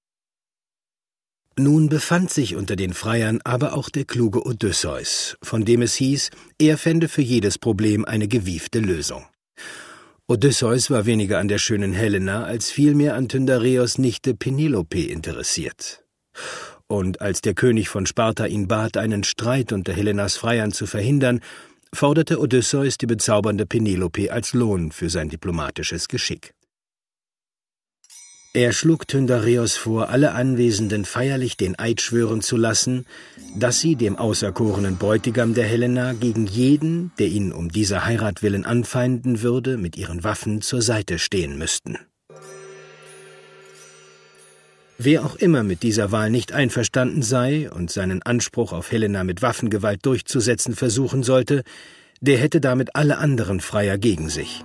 Nun befand sich unter den Freiern aber auch der kluge Odysseus, von dem es hieß, er fände für jedes Problem eine gewiefte Lösung. Odysseus war weniger an der schönen Helena als vielmehr an Tyndareos Nichte Penelope interessiert. und als der König von Sparta ihn bat, einen Streit unter Helenas Freiern zu verhindern, forderte Odysseus die bezaubernde Penelope als Lohn für sein diplomatisches Geschick. Er schlug Tyndareos vor, alle Anwesenden feierlich den Eid schwören zu lassen, dass sie dem auserkorenen Bräutigam der Helena gegen jeden, der ihn um dieser Heirat willen anfeinden würde, mit ihren Waffen zur Seite stehen müssten. Wer auch immer mit dieser Wahl nicht einverstanden sei und seinen Anspruch auf Helena mit Waffengewalt durchzusetzen versuchen sollte, der hätte damit alle anderen Freier gegen sich.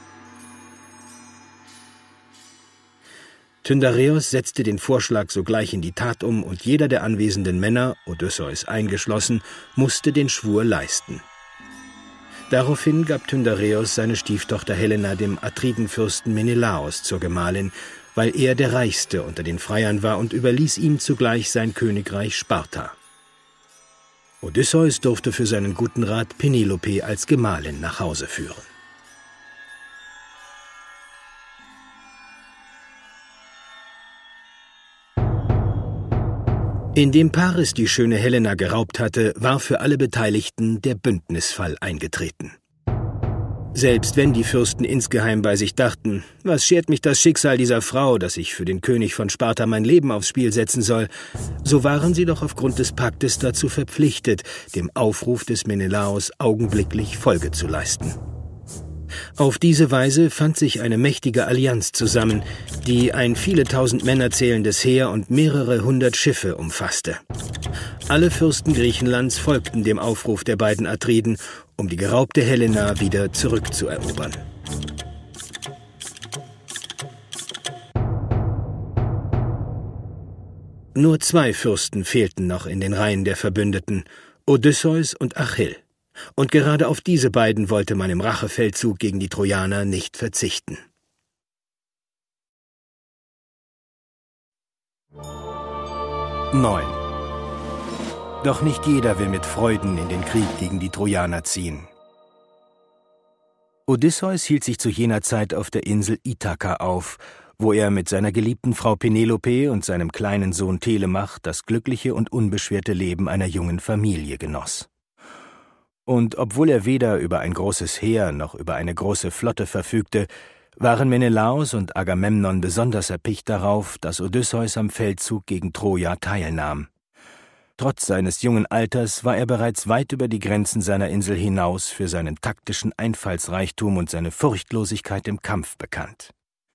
Tyndareos setzte den Vorschlag sogleich in die Tat um und jeder der anwesenden Männer, Odysseus eingeschlossen, musste den Schwur leisten. Daraufhin gab Tyndareos seine Stieftochter Helena dem Atridenfürsten Menelaos zur Gemahlin, weil er der Reichste unter den Freiern war, und überließ ihm zugleich sein Königreich Sparta. Odysseus durfte für seinen guten Rat Penelope als Gemahlin nach Hause führen. Indem Paris die schöne Helena geraubt hatte, war für alle Beteiligten der Bündnisfall eingetreten. Selbst wenn die Fürsten insgeheim bei sich dachten, was schert mich das Schicksal dieser Frau, dass ich für den König von Sparta mein Leben aufs Spiel setzen soll, so waren sie doch aufgrund des Paktes dazu verpflichtet, dem Aufruf des Menelaos augenblicklich Folge zu leisten. Auf diese Weise fand sich eine mächtige Allianz zusammen, die ein viele tausend Männer zählendes Heer und mehrere hundert Schiffe umfasste. Alle Fürsten Griechenlands folgten dem Aufruf der beiden Atriden, um die geraubte Helena wieder zurückzuerobern. Nur 2 Fürsten fehlten noch in den Reihen der Verbündeten, Odysseus und Achill. Und gerade auf diese beiden wollte man im Rachefeldzug gegen die Trojaner nicht verzichten. Neun. Doch nicht jeder will mit Freuden in den Krieg gegen die Trojaner ziehen. Odysseus hielt sich zu jener Zeit auf der Insel Ithaka auf, wo er mit seiner geliebten Frau Penelope und seinem kleinen Sohn Telemach das glückliche und unbeschwerte Leben einer jungen Familie genoss. Und obwohl er weder über ein großes Heer noch über eine große Flotte verfügte, waren Menelaos und Agamemnon besonders erpicht darauf, dass Odysseus am Feldzug gegen Troja teilnahm. Trotz seines jungen Alters war er bereits weit über die Grenzen seiner Insel hinaus für seinen taktischen Einfallsreichtum und seine Furchtlosigkeit im Kampf bekannt.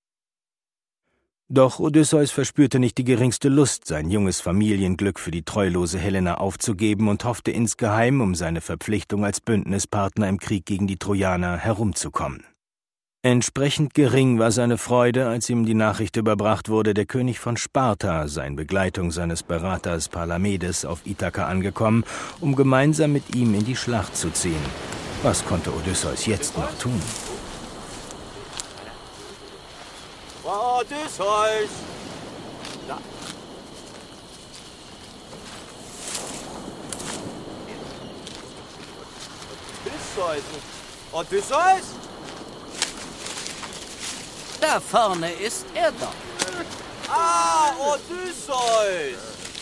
Doch Odysseus verspürte nicht die geringste Lust, sein junges Familienglück für die treulose Helena aufzugeben und hoffte insgeheim, um seine Verpflichtung als Bündnispartner im Krieg gegen die Trojaner herumzukommen. Entsprechend gering war seine Freude, als ihm die Nachricht überbracht wurde, der König von Sparta sei in Begleitung seines Beraters Palamedes auf Ithaka angekommen, um gemeinsam mit ihm in die Schlacht zu ziehen. Was konnte Odysseus jetzt noch tun? Odysseus! Da. Odysseus? Da vorne ist er doch. Ah, Odysseus!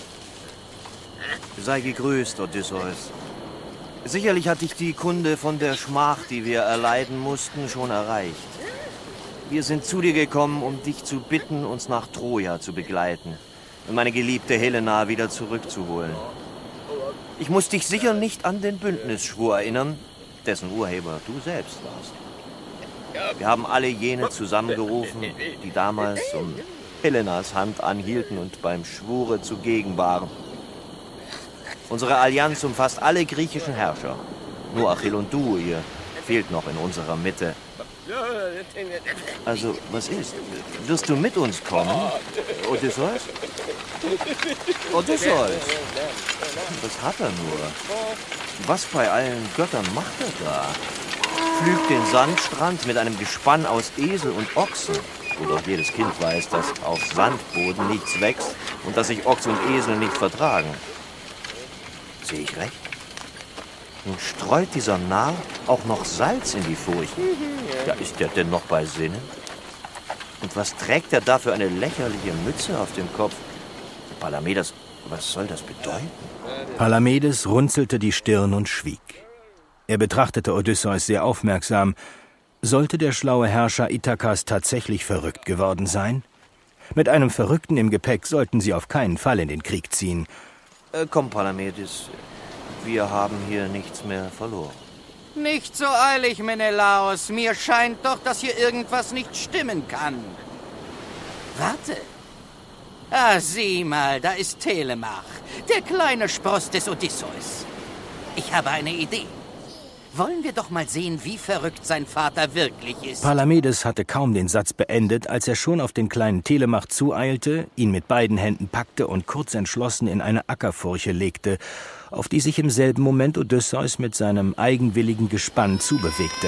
Sei gegrüßt, Odysseus. Sicherlich hat dich die Kunde von der Schmach, die wir erleiden mussten, schon erreicht. Wir sind zu dir gekommen, um dich zu bitten, uns nach Troja zu begleiten und meine geliebte Helena wieder zurückzuholen. Ich muss dich sicher nicht an den Bündnisschwur erinnern, dessen Urheber du selbst warst. Wir haben alle jene zusammengerufen, die damals um Helenas Hand anhielten und beim Schwure zugegen waren. Unsere Allianz umfasst alle griechischen Herrscher. Nur Achill und du, ihr fehlt noch in unserer Mitte. Also, was ist? Wirst du mit uns kommen, Odysseus? Odysseus! Was hat er nur? Was bei allen Göttern macht er da? Pflügt den Sandstrand mit einem Gespann aus Esel und Ochsen, wo doch jedes Kind weiß, dass auf Sandboden nichts wächst und dass sich Ochs und Esel nicht vertragen. Sehe ich recht? Nun streut dieser Narr auch noch Salz in die Furchen. Ja, ist der denn noch bei Sinnen? Und was trägt er da für eine lächerliche Mütze auf dem Kopf? Palamedes, Was soll das bedeuten? Palamedes runzelte die Stirn und schwieg. Er betrachtete Odysseus sehr aufmerksam. Sollte der schlaue Herrscher Ithakas tatsächlich verrückt geworden sein? Mit einem Verrückten im Gepäck sollten sie auf keinen Fall in den Krieg ziehen. Komm, Palamedes, wir haben hier nichts mehr verloren. Nicht so eilig, Menelaos. Mir scheint doch, dass hier irgendwas nicht stimmen kann. Warte. Ah, sieh mal, da ist Telemach, der kleine Spross des Odysseus. Ich habe eine Idee. Wollen wir doch mal sehen, wie verrückt sein Vater wirklich ist. Palamedes hatte kaum den Satz beendet, als er schon auf den kleinen Telemach zueilte, ihn mit beiden Händen packte und kurz entschlossen in eine Ackerfurche legte, auf die sich im selben Moment Odysseus mit seinem eigenwilligen Gespann zubewegte.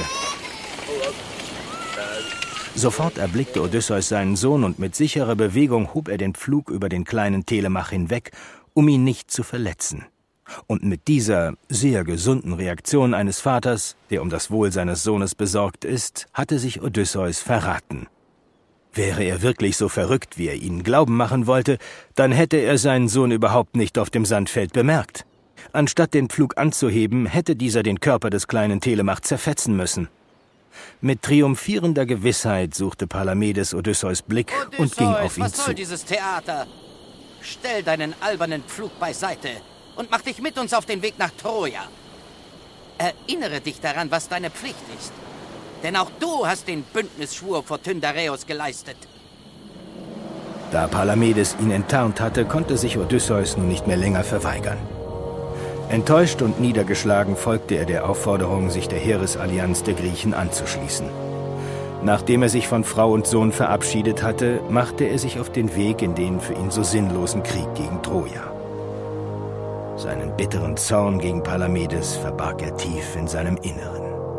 Sofort erblickte Odysseus seinen Sohn und mit sicherer Bewegung hob er den Pflug über den kleinen Telemach hinweg, um ihn nicht zu verletzen. Und mit dieser sehr gesunden Reaktion eines Vaters, der um das Wohl seines Sohnes besorgt ist, hatte sich Odysseus verraten. Wäre er wirklich so verrückt, wie er ihnen glauben machen wollte, dann hätte er seinen Sohn überhaupt nicht auf dem Sandfeld bemerkt. Anstatt den Pflug anzuheben, hätte dieser den Körper des kleinen Telemach zerfetzen müssen. Mit triumphierender Gewissheit suchte Palamedes Odysseus Blick und ging auf ihn was soll zu. Dieses Theater? Stell deinen albernen Pflug beiseite und mach dich mit uns auf den Weg nach Troja. Erinnere dich daran, was deine Pflicht ist. Denn auch du hast den Bündnisschwur vor Tyndareos geleistet. Da Palamedes ihn enttarnt hatte, konnte sich Odysseus nun nicht mehr länger verweigern. Enttäuscht und niedergeschlagen folgte er der Aufforderung, sich der Heeresallianz der Griechen anzuschließen. Nachdem er sich von Frau und Sohn verabschiedet hatte, machte er sich auf den Weg in den für ihn so sinnlosen Krieg gegen Troja. Seinen bitteren Zorn gegen Palamedes verbarg er tief in seinem Inneren.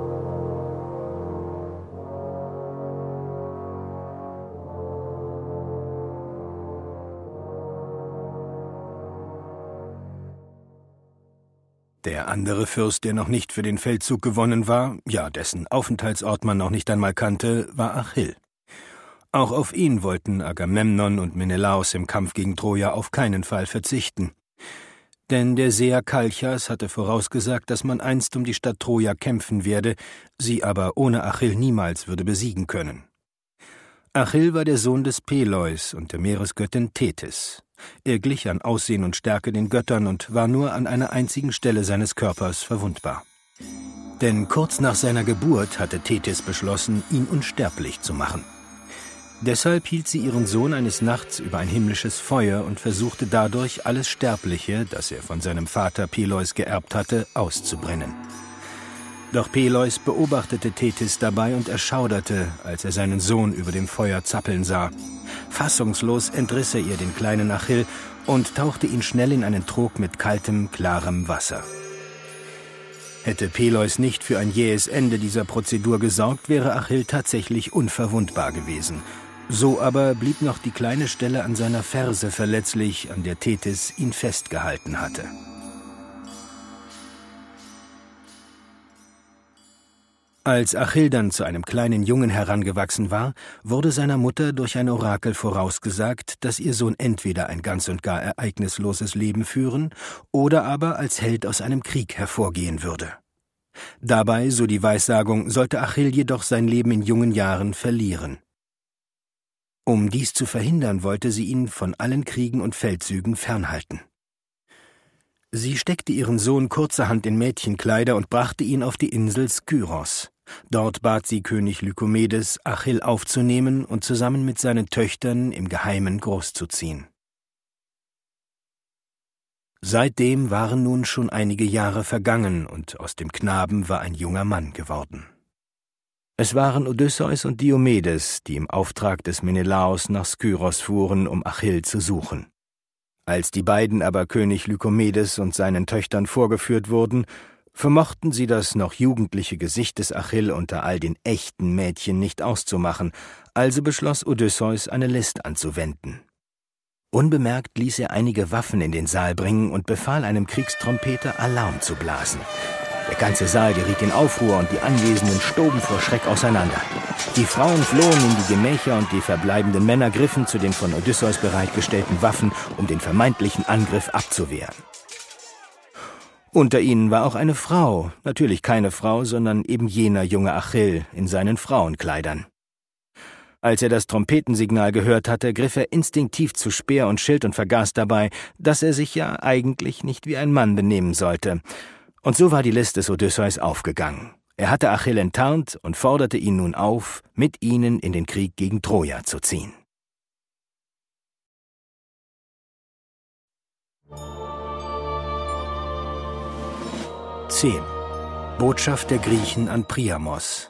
Der andere Fürst, der noch nicht für den Feldzug gewonnen war, ja, dessen Aufenthaltsort man noch nicht einmal kannte, war Achill. Auch auf ihn wollten Agamemnon und Menelaos im Kampf gegen Troja auf keinen Fall verzichten. Denn der Seher Kalchas hatte vorausgesagt, dass man einst um die Stadt Troja kämpfen werde, sie aber ohne Achill niemals würde besiegen können. Achill war der Sohn des Peleus und der Meeresgöttin Tethys. Er glich an Aussehen und Stärke den Göttern und war nur an einer einzigen Stelle seines Körpers verwundbar. Denn kurz nach seiner Geburt hatte Tethys beschlossen, ihn unsterblich zu machen. Deshalb hielt sie ihren Sohn eines Nachts über ein himmlisches Feuer und versuchte dadurch, alles Sterbliche, das er von seinem Vater Peleus geerbt hatte, auszubrennen. Doch Peleus beobachtete Tethys dabei und erschauderte, als er seinen Sohn über dem Feuer zappeln sah. Fassungslos entriss er ihr den kleinen Achill und tauchte ihn schnell in einen Trog mit kaltem, klarem Wasser. Hätte Peleus nicht für ein jähes Ende dieser Prozedur gesorgt, wäre Achill tatsächlich unverwundbar gewesen. So aber blieb noch die kleine Stelle an seiner Ferse verletzlich, an der Tethys ihn festgehalten hatte. Als Achill dann zu einem kleinen Jungen herangewachsen war, wurde seiner Mutter durch ein Orakel vorausgesagt, dass ihr Sohn entweder ein ganz und gar ereignisloses Leben führen oder aber als Held aus einem Krieg hervorgehen würde. Dabei, so die Weissagung, sollte Achill jedoch sein Leben in jungen Jahren verlieren. Um dies zu verhindern, wollte sie ihn von allen Kriegen und Feldzügen fernhalten. Sie steckte ihren Sohn kurzerhand in Mädchenkleider und brachte ihn auf die Insel Skyros. Dort bat sie König Lykomedes, Achill aufzunehmen und zusammen mit seinen Töchtern im Geheimen großzuziehen. Seitdem waren nun schon einige Jahre vergangen und aus dem Knaben war ein junger Mann geworden. Es waren Odysseus und Diomedes, die im Auftrag des Menelaos nach Skyros fuhren, um Achill zu suchen. Als die beiden aber König Lykomedes und seinen Töchtern vorgeführt wurden, vermochten sie das noch jugendliche Gesicht des Achill unter all den echten Mädchen nicht auszumachen, also beschloss Odysseus, eine List anzuwenden. Unbemerkt ließ er einige Waffen in den Saal bringen und befahl einem Kriegstrompeter, Alarm zu blasen. Der ganze Saal geriet in Aufruhr und die Anwesenden stoben vor Schreck auseinander. Die Frauen flohen in die Gemächer und die verbleibenden Männer griffen zu den von Odysseus bereitgestellten Waffen, um den vermeintlichen Angriff abzuwehren. Unter ihnen war auch eine Frau, natürlich keine Frau, sondern eben jener junge Achill in seinen Frauenkleidern. Als er das Trompetensignal gehört hatte, griff er instinktiv zu Speer und Schild und vergaß dabei, dass er sich ja eigentlich nicht wie ein Mann benehmen sollte. Und so war die List des Odysseus aufgegangen. Er hatte Achill enttarnt und forderte ihn nun auf, mit ihnen in den Krieg gegen Troja zu ziehen. Botschaft der Griechen an Priamos.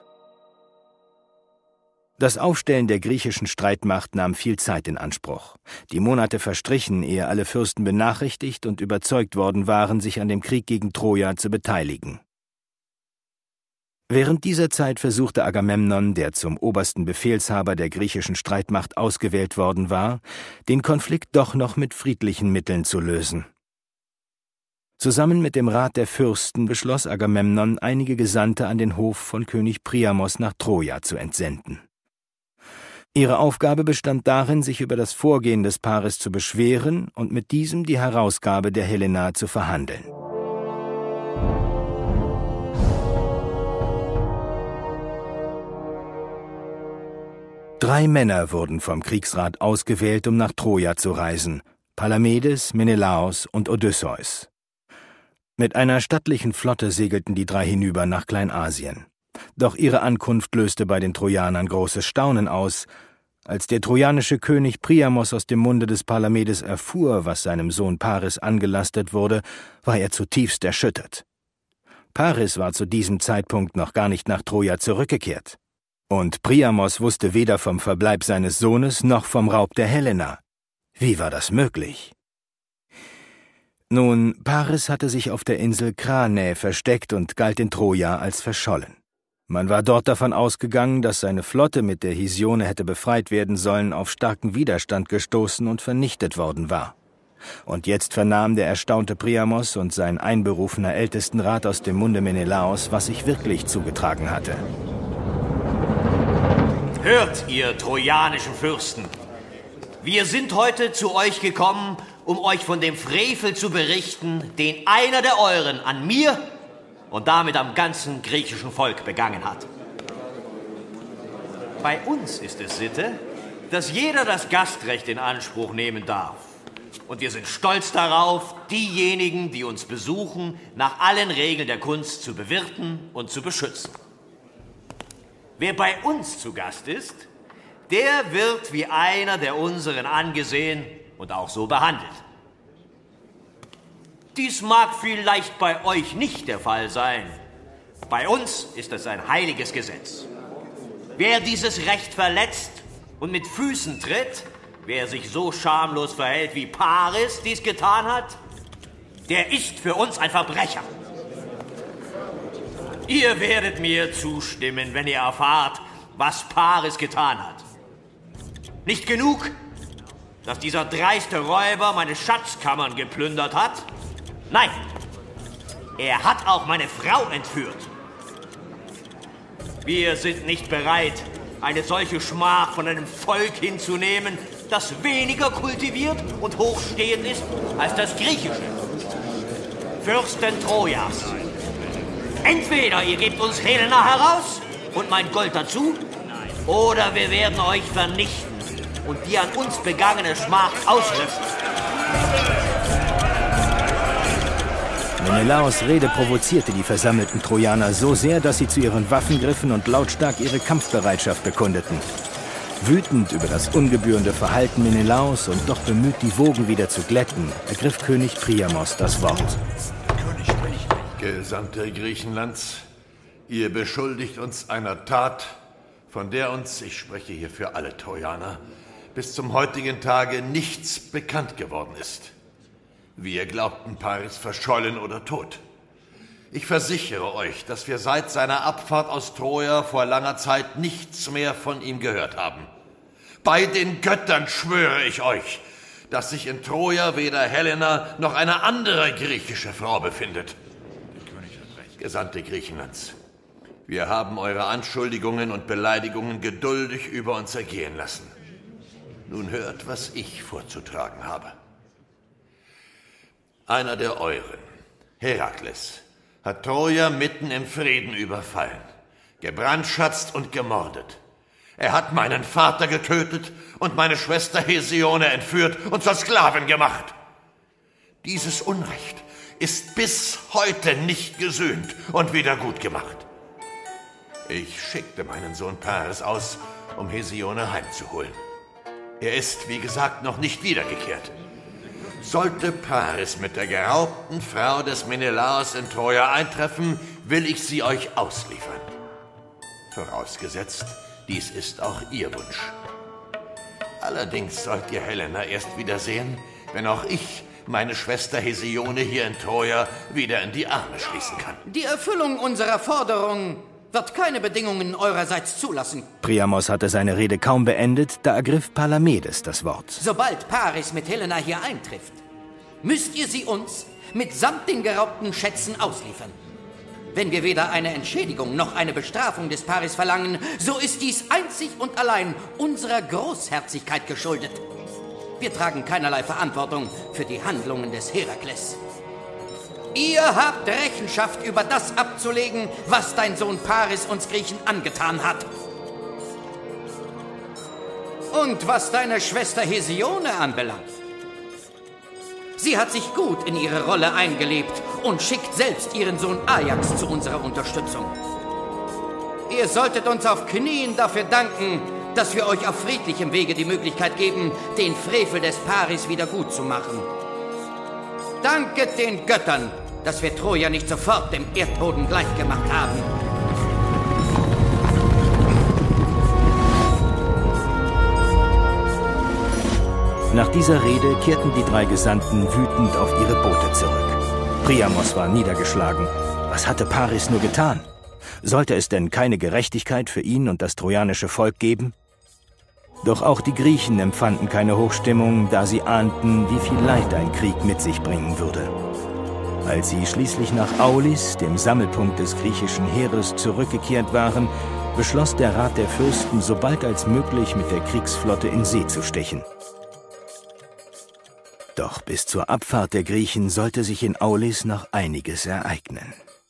Das Aufstellen der griechischen Streitmacht nahm viel Zeit in Anspruch. Die Monate verstrichen, ehe alle Fürsten benachrichtigt und überzeugt worden waren, sich an dem Krieg gegen Troja zu beteiligen. Während dieser Zeit versuchte Agamemnon, der zum obersten Befehlshaber der griechischen Streitmacht ausgewählt worden war, den Konflikt doch noch mit friedlichen Mitteln zu lösen. Zusammen mit dem Rat der Fürsten beschloss Agamemnon, einige Gesandte an den Hof von König Priamos nach Troja zu entsenden. Ihre Aufgabe bestand darin, sich über das Vorgehen des Paris zu beschweren und mit diesem die Herausgabe der Helena zu verhandeln. Drei Männer wurden vom Kriegsrat ausgewählt, um nach Troja zu reisen: Palamedes, Menelaos und Odysseus. Mit einer stattlichen Flotte segelten die drei hinüber nach Kleinasien. Doch ihre Ankunft löste bei den Trojanern großes Staunen aus. Als der trojanische König Priamos aus dem Munde des Palamedes erfuhr, was seinem Sohn Paris angelastet wurde, war er zutiefst erschüttert. Paris war zu diesem Zeitpunkt noch gar nicht nach Troja zurückgekehrt. Und Priamos wusste weder vom Verbleib seines Sohnes noch vom Raub der Helena. Wie war das möglich? Nun, Paris hatte sich auf der Insel Kranae versteckt und galt in Troja als verschollen. Man war dort davon ausgegangen, dass seine Flotte, mit der Hesione hätte befreit werden sollen, auf starken Widerstand gestoßen und vernichtet worden war. Und jetzt vernahm der erstaunte Priamos und sein einberufener Ältestenrat aus dem Munde Menelaos, was sich wirklich zugetragen hatte. Hört, ihr trojanischen Fürsten! Wir sind heute zu euch gekommen, um euch von dem Frevel zu berichten, den einer der euren an mir und damit am ganzen griechischen Volk begangen hat. Bei uns ist es Sitte, dass jeder das Gastrecht in Anspruch nehmen darf. Und wir sind stolz darauf, diejenigen, die uns besuchen, nach allen Regeln der Kunst zu bewirten und zu beschützen. Wer bei uns zu Gast ist, der wird wie einer der unseren angesehen und auch so behandelt. Dies mag vielleicht bei euch nicht der Fall sein. Bei uns ist es ein heiliges Gesetz. Wer dieses Recht verletzt und mit Füßen tritt, wer sich so schamlos verhält, wie Paris dies getan hat, der ist für uns ein Verbrecher. Ihr werdet mir zustimmen, wenn ihr erfahrt, was Paris getan hat. Nicht genug, dass dieser dreiste Räuber meine Schatzkammern geplündert hat? Nein, er hat auch meine Frau entführt. Wir sind nicht bereit, eine solche Schmach von einem Volk hinzunehmen, das weniger kultiviert und hochstehend ist als das griechische. Fürsten Trojas, entweder ihr gebt uns Helena heraus und mein Gold dazu, oder wir werden euch vernichten und die an uns begangene Schmach auslöschen. Menelaos' Rede provozierte die versammelten Trojaner so sehr, dass sie zu ihren Waffen griffen und lautstark ihre Kampfbereitschaft bekundeten. Wütend über das ungebührende Verhalten Menelaos und doch bemüht, die Wogen wieder zu glätten, ergriff König Priamos das Wort. Gesandte Griechenlands, ihr beschuldigt uns einer Tat, von der uns, ich spreche hier für alle Trojaner, bis zum heutigen Tage nichts bekannt geworden ist. Wir glaubten Paris verschollen oder tot. Ich versichere euch, dass wir seit seiner Abfahrt aus Troja vor langer Zeit nichts mehr von ihm gehört haben. Bei den Göttern schwöre ich euch, dass sich in Troja weder Helena noch eine andere griechische Frau befindet. Gesandte Griechenlands, Wir haben eure Anschuldigungen und Beleidigungen geduldig über uns ergehen lassen. Nun hört, was ich vorzutragen habe. Einer der euren, Herakles, hat Troja mitten im Frieden überfallen, gebrandschatzt und gemordet. Er hat meinen Vater getötet und meine Schwester Hesione entführt und zur Sklavin gemacht. Dieses Unrecht ist bis heute nicht gesühnt und wieder gut gemacht. Ich schickte meinen Sohn Paris aus, um Hesione heimzuholen. Er ist, wie gesagt, noch nicht wiedergekehrt. Sollte Paris mit der geraubten Frau des Menelaos in Troja eintreffen, will ich sie euch ausliefern. Vorausgesetzt, dies ist auch ihr Wunsch. Allerdings sollt ihr Helena erst wiedersehen, wenn auch ich meine Schwester Hesione hier in Troja wieder in die Arme schließen kann. Die Erfüllung unserer Forderung wird keine Bedingungen eurerseits zulassen. Priamos hatte seine Rede kaum beendet, da ergriff Palamedes das Wort. Sobald Paris mit Helena hier eintrifft, müsst ihr sie uns mitsamt den geraubten Schätzen ausliefern. Wenn wir weder eine Entschädigung noch eine Bestrafung des Paris verlangen, so ist dies einzig und allein unserer Großherzigkeit geschuldet. Wir tragen keinerlei Verantwortung für die Handlungen des Herakles. Ihr habt Rechenschaft über das abzulegen, was dein Sohn Paris uns Griechen angetan hat. Und was deine Schwester Hesione anbelangt. Sie hat sich gut in ihre Rolle eingelebt und schickt selbst ihren Sohn Ajax zu unserer Unterstützung. Ihr solltet uns auf Knien dafür danken, dass wir euch auf friedlichem Wege die Möglichkeit geben, den Frevel des Paris wieder gut zu machen. Danket den Göttern, dass wir Troja nicht sofort dem Erdboden gleichgemacht haben. Nach dieser Rede kehrten die 3 Gesandten wütend auf ihre Boote zurück. Priamos war niedergeschlagen. Was hatte Paris nur getan? Sollte es denn keine Gerechtigkeit für ihn und das trojanische Volk geben? Doch auch die Griechen empfanden keine Hochstimmung, da sie ahnten, wie viel Leid ein Krieg mit sich bringen würde. Als sie schließlich nach Aulis, dem Sammelpunkt des griechischen Heeres, zurückgekehrt waren, beschloss der Rat der Fürsten, so bald als möglich mit der Kriegsflotte in See zu stechen. Doch bis zur Abfahrt der Griechen sollte sich in Aulis noch einiges ereignen.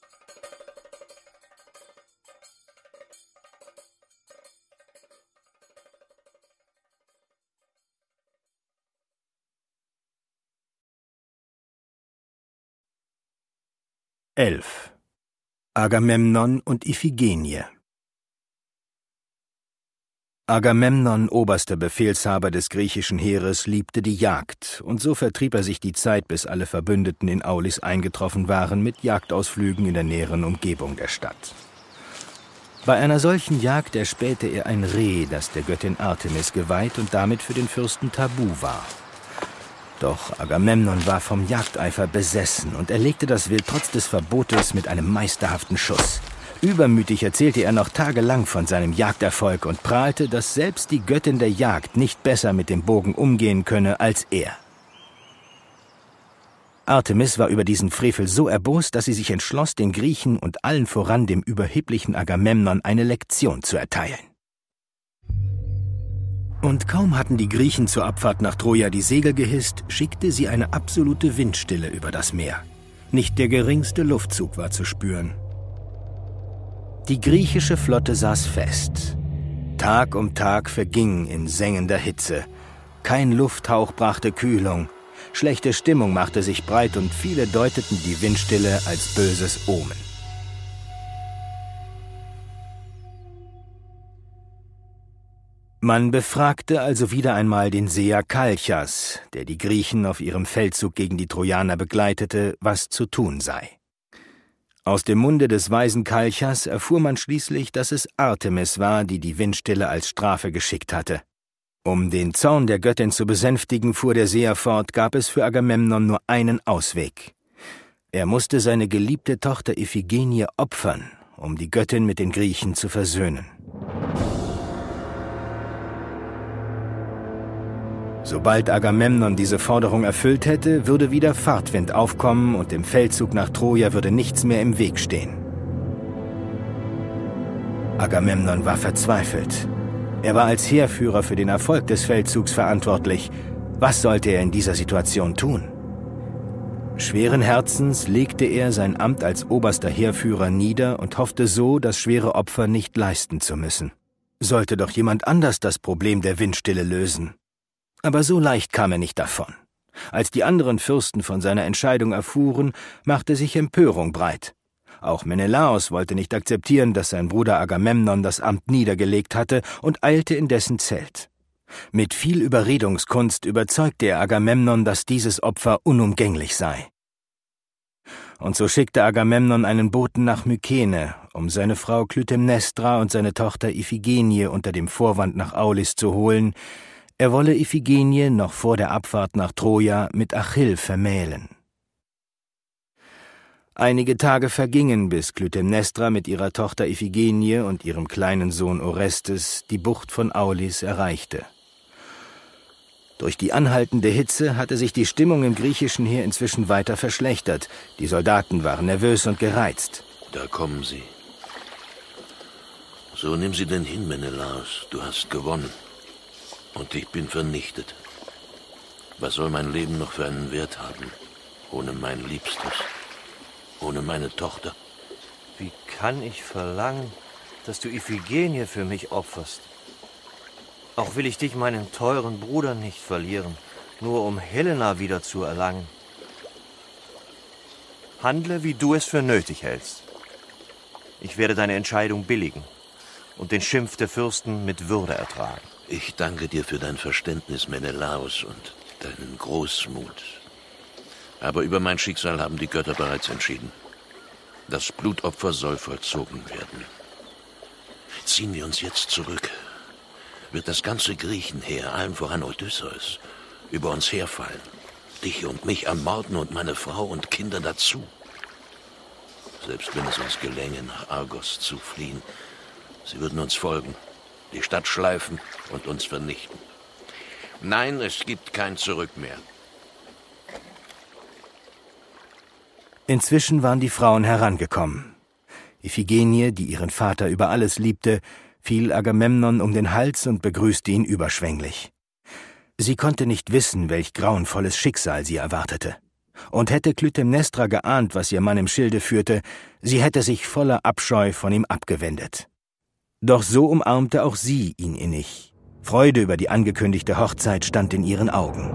Agamemnon und Iphigenie. Agamemnon, oberster Befehlshaber des griechischen Heeres, liebte die Jagd, und so vertrieb er sich die Zeit, bis alle Verbündeten in Aulis eingetroffen waren, mit Jagdausflügen in der näheren Umgebung der Stadt. Bei einer solchen Jagd erspähte er ein Reh, das der Göttin Artemis geweiht und damit für den Fürsten tabu war. Doch Agamemnon war vom Jagdeifer besessen und erlegte das Wild trotz des Verbotes mit einem meisterhaften Schuss. Übermütig erzählte er noch tagelang von seinem Jagderfolg und prahlte, dass selbst die Göttin der Jagd nicht besser mit dem Bogen umgehen könne als er. Artemis war über diesen Frevel so erbost, dass sie sich entschloss, den Griechen und allen voran dem überheblichen Agamemnon eine Lektion zu erteilen. Und kaum hatten die Griechen zur Abfahrt nach Troja die Segel gehisst, schickte sie eine absolute Windstille über das Meer. Nicht der geringste Luftzug war zu spüren. Die griechische Flotte saß fest. Tag um Tag verging in sengender Hitze. Kein Lufthauch brachte Kühlung. Schlechte Stimmung machte sich breit und viele deuteten die Windstille als böses Omen. Man befragte also wieder einmal den Seher Kalchas, der die Griechen auf ihrem Feldzug gegen die Trojaner begleitete, was zu tun sei. Aus dem Munde des weisen Kalchas erfuhr man schließlich, dass es Artemis war, die die Windstille als Strafe geschickt hatte. Um den Zorn der Göttin zu besänftigen, fuhr der Seher fort, gab es für Agamemnon nur einen Ausweg. Er musste seine geliebte Tochter Iphigenie opfern, um die Göttin mit den Griechen zu versöhnen. Sobald Agamemnon diese Forderung erfüllt hätte, würde wieder Fahrtwind aufkommen und dem Feldzug nach Troja würde nichts mehr im Weg stehen. Agamemnon war verzweifelt. Er war als Heerführer für den Erfolg des Feldzugs verantwortlich. Was sollte er in dieser Situation tun? Schweren Herzens legte er sein Amt als oberster Heerführer nieder und hoffte so, das schwere Opfer nicht leisten zu müssen. Sollte doch jemand anders das Problem der Windstille lösen. Aber so leicht kam er nicht davon. Als die anderen Fürsten von seiner Entscheidung erfuhren, machte sich Empörung breit. Auch Menelaos wollte nicht akzeptieren, dass sein Bruder Agamemnon das Amt niedergelegt hatte und eilte in dessen Zelt. Mit viel Überredungskunst überzeugte er Agamemnon, dass dieses Opfer unumgänglich sei. Und so schickte Agamemnon einen Boten nach Mykene, um seine Frau Klytämnestra und seine Tochter Iphigenie unter dem Vorwand nach Aulis zu holen. Er wolle Iphigenie noch vor der Abfahrt nach Troja mit Achill vermählen. Einige Tage vergingen, bis Klytämnestra mit ihrer Tochter Iphigenie und ihrem kleinen Sohn Orestes die Bucht von Aulis erreichte. Durch die anhaltende Hitze hatte sich die Stimmung im griechischen Heer inzwischen weiter verschlechtert. Die Soldaten waren nervös und gereizt. Da kommen sie. So nimm sie denn hin, Menelaos. Du hast gewonnen. Und ich bin vernichtet. Was soll mein Leben noch für einen Wert haben? Ohne mein Liebstes. Ohne meine Tochter. Wie kann ich verlangen, dass du Iphigenie für mich opferst? Auch will ich dich, meinen teuren Bruder, nicht verlieren, nur um Helena wieder zu erlangen. Handle, wie du es für nötig hältst. Ich werde deine Entscheidung billigen und den Schimpf der Fürsten mit Würde ertragen. Ich danke dir für dein Verständnis, Menelaos, und deinen Großmut. Aber über mein Schicksal haben die Götter bereits entschieden. Das Blutopfer soll vollzogen werden. Ziehen wir uns jetzt zurück, wird das ganze Griechenheer, allem voran Odysseus, über uns herfallen, dich und mich ermorden und meine Frau und Kinder dazu. Selbst wenn es uns gelänge, nach Argos zu fliehen, sie würden uns folgen, die Stadt schleifen und uns vernichten. Nein, es gibt kein Zurück mehr. Inzwischen waren die Frauen herangekommen. Iphigenie, die ihren Vater über alles liebte, fiel Agamemnon um den Hals und begrüßte ihn überschwänglich. Sie konnte nicht wissen, welch grauenvolles Schicksal sie erwartete. Und hätte Klytämnestra geahnt, was ihr Mann im Schilde führte, sie hätte sich voller Abscheu von ihm abgewendet. Doch so umarmte auch sie ihn innig. Freude über die angekündigte Hochzeit stand in ihren Augen.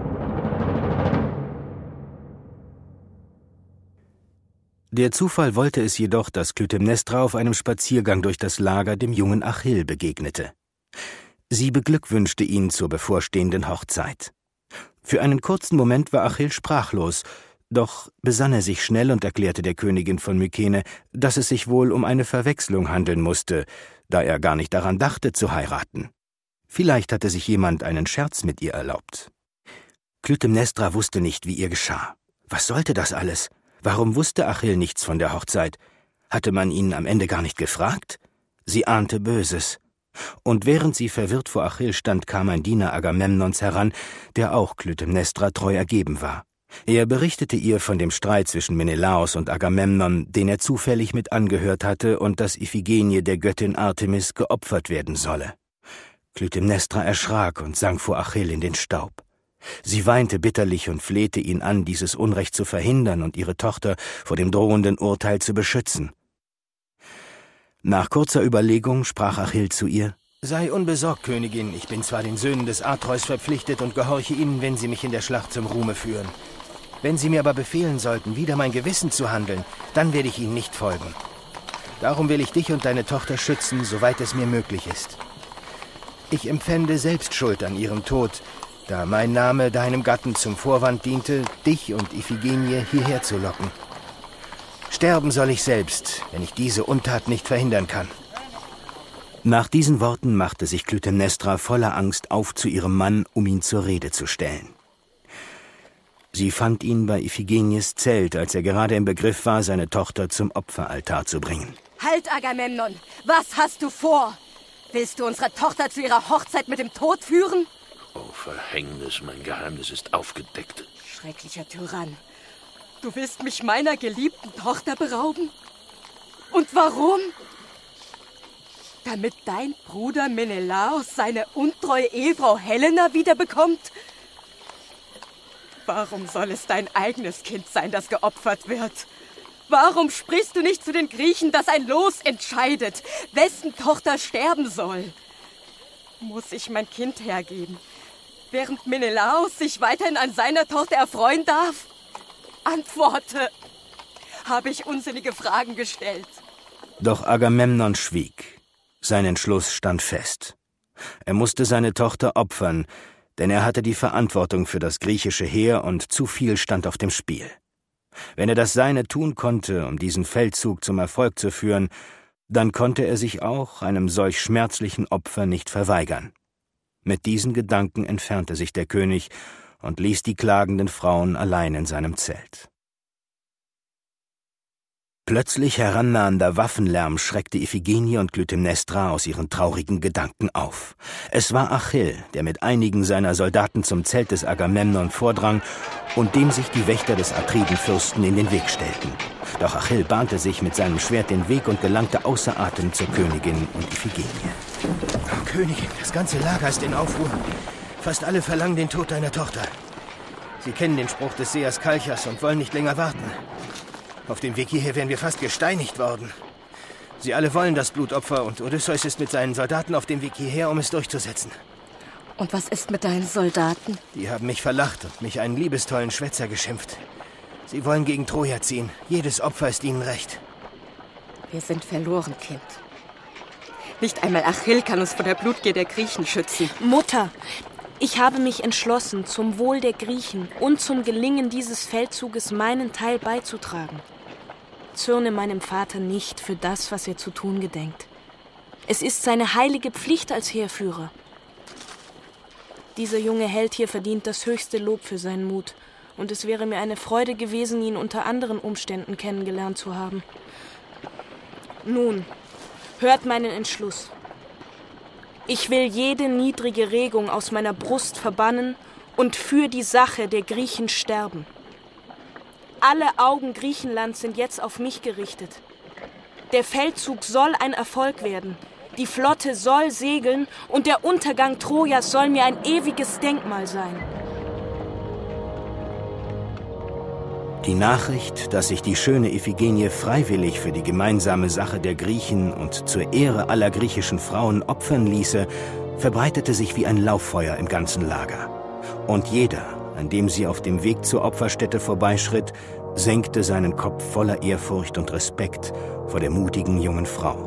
Der Zufall wollte es jedoch, dass Klytämnestra auf einem Spaziergang durch das Lager dem jungen Achill begegnete. Sie beglückwünschte ihn zur bevorstehenden Hochzeit. Für einen kurzen Moment war Achill sprachlos, doch besann er sich schnell und erklärte der Königin von Mykene, dass es sich wohl um eine Verwechslung handeln musste, da er gar nicht daran dachte, zu heiraten. Vielleicht hatte sich jemand einen Scherz mit ihr erlaubt. Klytämnestra wusste nicht, wie ihr geschah. Was sollte das alles? Warum wusste Achill nichts von der Hochzeit? Hatte man ihn am Ende gar nicht gefragt? Sie ahnte Böses. Und während sie verwirrt vor Achill stand, kam ein Diener Agamemnons heran, der auch Klytämnestra treu ergeben war. Er berichtete ihr von dem Streit zwischen Menelaos und Agamemnon, den er zufällig mit angehört hatte, und dass Iphigenie der Göttin Artemis geopfert werden solle. Klytämnestra erschrak und sank vor Achill in den Staub. Sie weinte bitterlich und flehte ihn an, dieses Unrecht zu verhindern und ihre Tochter vor dem drohenden Urteil zu beschützen. Nach kurzer Überlegung sprach Achill zu ihr: »Sei unbesorgt, Königin, ich bin zwar den Söhnen des Atreus verpflichtet und gehorche ihnen, wenn sie mich in der Schlacht zum Ruhme führen. Wenn sie mir aber befehlen sollten, wider mein Gewissen zu handeln, dann werde ich ihnen nicht folgen. Darum will ich dich und deine Tochter schützen, soweit es mir möglich ist. Ich empfände selbst Schuld an ihrem Tod, da mein Name deinem Gatten zum Vorwand diente, dich und Iphigenie hierher zu locken. Sterben soll ich selbst, wenn ich diese Untat nicht verhindern kann.« Nach diesen Worten machte sich Klytämnestra voller Angst auf zu ihrem Mann, um ihn zur Rede zu stellen. Sie fand ihn bei Iphigenies Zelt, als er gerade im Begriff war, seine Tochter zum Opferaltar zu bringen. »Halt, Agamemnon! Was hast du vor? Willst du unsere Tochter zu ihrer Hochzeit mit dem Tod führen?« Oh, Verhängnis, mein Geheimnis ist aufgedeckt. »Schrecklicher Tyrann! Du willst mich meiner geliebten Tochter berauben? Und warum?« Damit dein Bruder Menelaos seine untreue Ehefrau Helena wiederbekommt? Warum soll es dein eigenes Kind sein, das geopfert wird? Warum sprichst du nicht zu den Griechen, dass ein Los entscheidet, wessen Tochter sterben soll? Muss ich mein Kind hergeben, während Menelaos sich weiterhin an seiner Tochter erfreuen darf? Antworte! Habe ich unsinnige Fragen gestellt? Doch Agamemnon schwieg. Sein Entschluss stand fest. Er musste seine Tochter opfern, denn er hatte die Verantwortung für das griechische Heer und zu viel stand auf dem Spiel. Wenn er das Seine tun konnte, um diesen Feldzug zum Erfolg zu führen, dann konnte er sich auch einem solch schmerzlichen Opfer nicht verweigern. Mit diesen Gedanken entfernte sich der König und ließ die klagenden Frauen allein in seinem Zelt. Plötzlich herannahender Waffenlärm schreckte Iphigenie und Klytämnestra aus ihren traurigen Gedanken auf. Es war Achill, der mit einigen seiner Soldaten zum Zelt des Agamemnon vordrang und dem sich die Wächter des Atridenfürsten in den Weg stellten. Doch Achill bahnte sich mit seinem Schwert den Weg und gelangte außer Atem zur Königin und Iphigenie. Königin, das ganze Lager ist in Aufruhr. Fast alle verlangen den Tod deiner Tochter. Sie kennen den Spruch des Sehers Kalchas und wollen nicht länger warten. Auf dem Weg hierher wären wir fast gesteinigt worden. Sie alle wollen das Blutopfer und Odysseus ist mit seinen Soldaten auf dem Weg hierher, um es durchzusetzen. Und was ist mit deinen Soldaten? Die haben mich verlacht und mich einen liebestollen Schwätzer geschimpft. Sie wollen gegen Troja ziehen. Jedes Opfer ist ihnen recht. Wir sind verloren, Kind. Nicht einmal Achill kann uns vor der Blutgier der Griechen schützen. Mutter, ich habe mich entschlossen, zum Wohl der Griechen und zum Gelingen dieses Feldzuges meinen Teil beizutragen. Zürne meinem Vater nicht für das, was er zu tun gedenkt. Es ist seine heilige Pflicht als Heerführer. Dieser junge Held hier verdient das höchste Lob für seinen Mut. Und es wäre mir eine Freude gewesen, ihn unter anderen Umständen kennengelernt zu haben. Nun, hört meinen Entschluss. Ich will jede niedrige Regung aus meiner Brust verbannen und für die Sache der Griechen sterben. Alle Augen Griechenlands sind jetzt auf mich gerichtet. Der Feldzug soll ein Erfolg werden. Die Flotte soll segeln und der Untergang Trojas soll mir ein ewiges Denkmal sein. Die Nachricht, dass sich die schöne Iphigenie freiwillig für die gemeinsame Sache der Griechen und zur Ehre aller griechischen Frauen opfern ließe, verbreitete sich wie ein Lauffeuer im ganzen Lager. Und jeder, an dem sie auf dem Weg zur Opferstätte vorbeischritt, senkte seinen Kopf voller Ehrfurcht und Respekt vor der mutigen jungen Frau.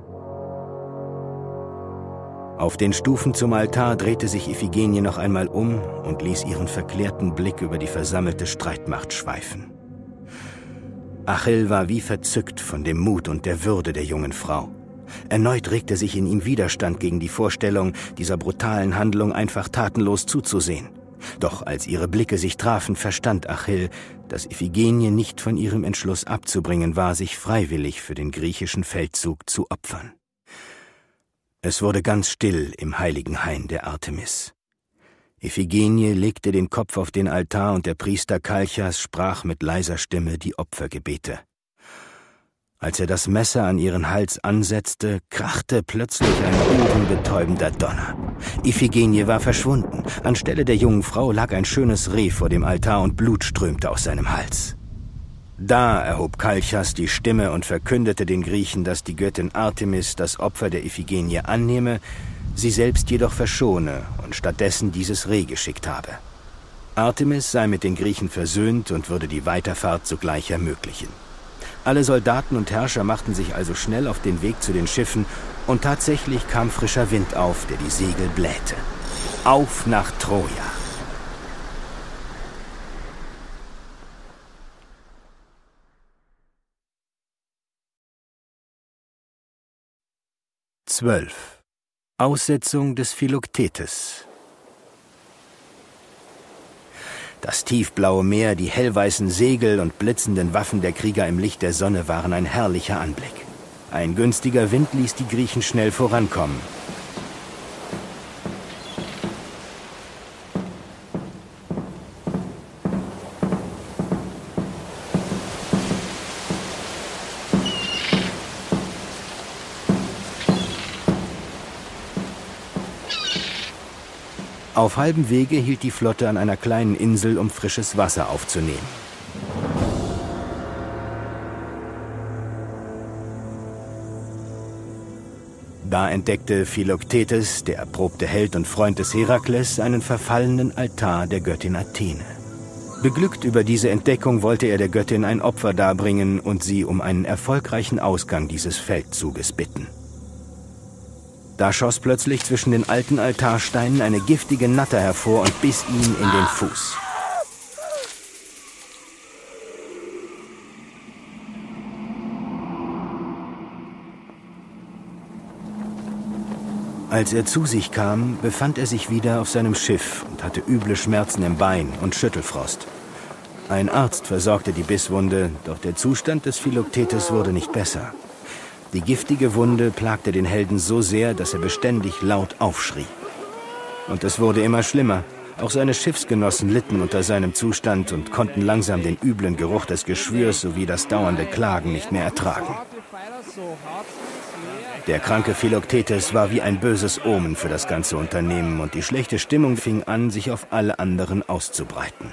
Auf den Stufen zum Altar drehte sich Iphigenie noch einmal um und ließ ihren verklärten Blick über die versammelte Streitmacht schweifen. Achill war wie verzückt von dem Mut und der Würde der jungen Frau. Erneut regte sich in ihm Widerstand gegen die Vorstellung, dieser brutalen Handlung einfach tatenlos zuzusehen. Doch als ihre Blicke sich trafen, verstand Achill, dass Iphigenie nicht von ihrem Entschluss abzubringen war, sich freiwillig für den griechischen Feldzug zu opfern. Es wurde ganz still im heiligen Hain der Artemis. Iphigenie legte den Kopf auf den Altar und der Priester Kalchas sprach mit leiser Stimme die Opfergebete. Als er das Messer an ihren Hals ansetzte, krachte plötzlich ein ohrenbetäubender Donner. Iphigenie war verschwunden. Anstelle der jungen Frau lag ein schönes Reh vor dem Altar und Blut strömte aus seinem Hals. Da erhob Kalchas die Stimme und verkündete den Griechen, dass die Göttin Artemis das Opfer der Iphigenie annehme, sie selbst jedoch verschone und stattdessen dieses Reh geschickt habe. Artemis sei mit den Griechen versöhnt und würde die Weiterfahrt sogleich ermöglichen. Alle Soldaten und Herrscher machten sich also schnell auf den Weg zu den Schiffen und tatsächlich kam frischer Wind auf, der die Segel blähte. Auf nach Troja! Aussetzung des Philoktetes. Das tiefblaue Meer, die hellweißen Segel und blitzenden Waffen der Krieger im Licht der Sonne waren ein herrlicher Anblick. Ein günstiger Wind ließ die Griechen schnell vorankommen. Auf halbem Wege hielt die Flotte an einer kleinen Insel, um frisches Wasser aufzunehmen. Da entdeckte Philoktetes, der erprobte Held und Freund des Herakles, einen verfallenen Altar der Göttin Athene. Beglückt über diese Entdeckung wollte er der Göttin ein Opfer darbringen und sie um einen erfolgreichen Ausgang dieses Feldzuges bitten. Da schoss plötzlich zwischen den alten Altarsteinen eine giftige Natter hervor und biss ihn in den Fuß. Als er zu sich kam, befand er sich wieder auf seinem Schiff und hatte üble Schmerzen im Bein und Schüttelfrost. Ein Arzt versorgte die Bisswunde, doch der Zustand des Philoktetes wurde nicht besser. Die giftige Wunde plagte den Helden so sehr, dass er beständig laut aufschrie. Und es wurde immer schlimmer. Auch seine Schiffsgenossen litten unter seinem Zustand und konnten langsam den üblen Geruch des Geschwürs sowie das dauernde Klagen nicht mehr ertragen. Der kranke Philoktetes war wie ein böses Omen für das ganze Unternehmen und die schlechte Stimmung fing an, sich auf alle anderen auszubreiten.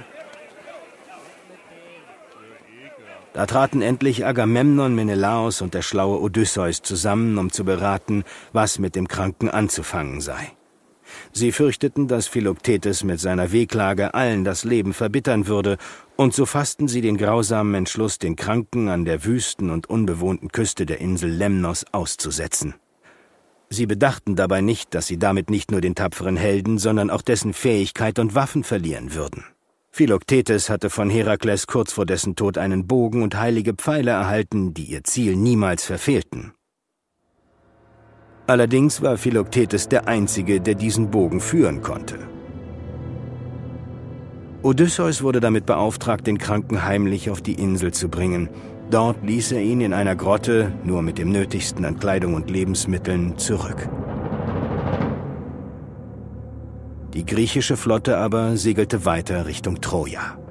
Da traten endlich Agamemnon, Menelaos und der schlaue Odysseus zusammen, um zu beraten, was mit dem Kranken anzufangen sei. Sie fürchteten, dass Philoktetes mit seiner Wehklage allen das Leben verbittern würde, und so fassten sie den grausamen Entschluss, den Kranken an der wüsten und unbewohnten Küste der Insel Lemnos auszusetzen. Sie bedachten dabei nicht, dass sie damit nicht nur den tapferen Helden, sondern auch dessen Fähigkeit und Waffen verlieren würden. Philoktetes hatte von Herakles kurz vor dessen Tod einen Bogen und heilige Pfeile erhalten, die ihr Ziel niemals verfehlten. Allerdings war Philoktetes der Einzige, der diesen Bogen führen konnte. Odysseus wurde damit beauftragt, den Kranken heimlich auf die Insel zu bringen. Dort ließ er ihn in einer Grotte, nur mit dem Nötigsten an Kleidung und Lebensmitteln, zurück. Die griechische Flotte aber segelte weiter Richtung Troja.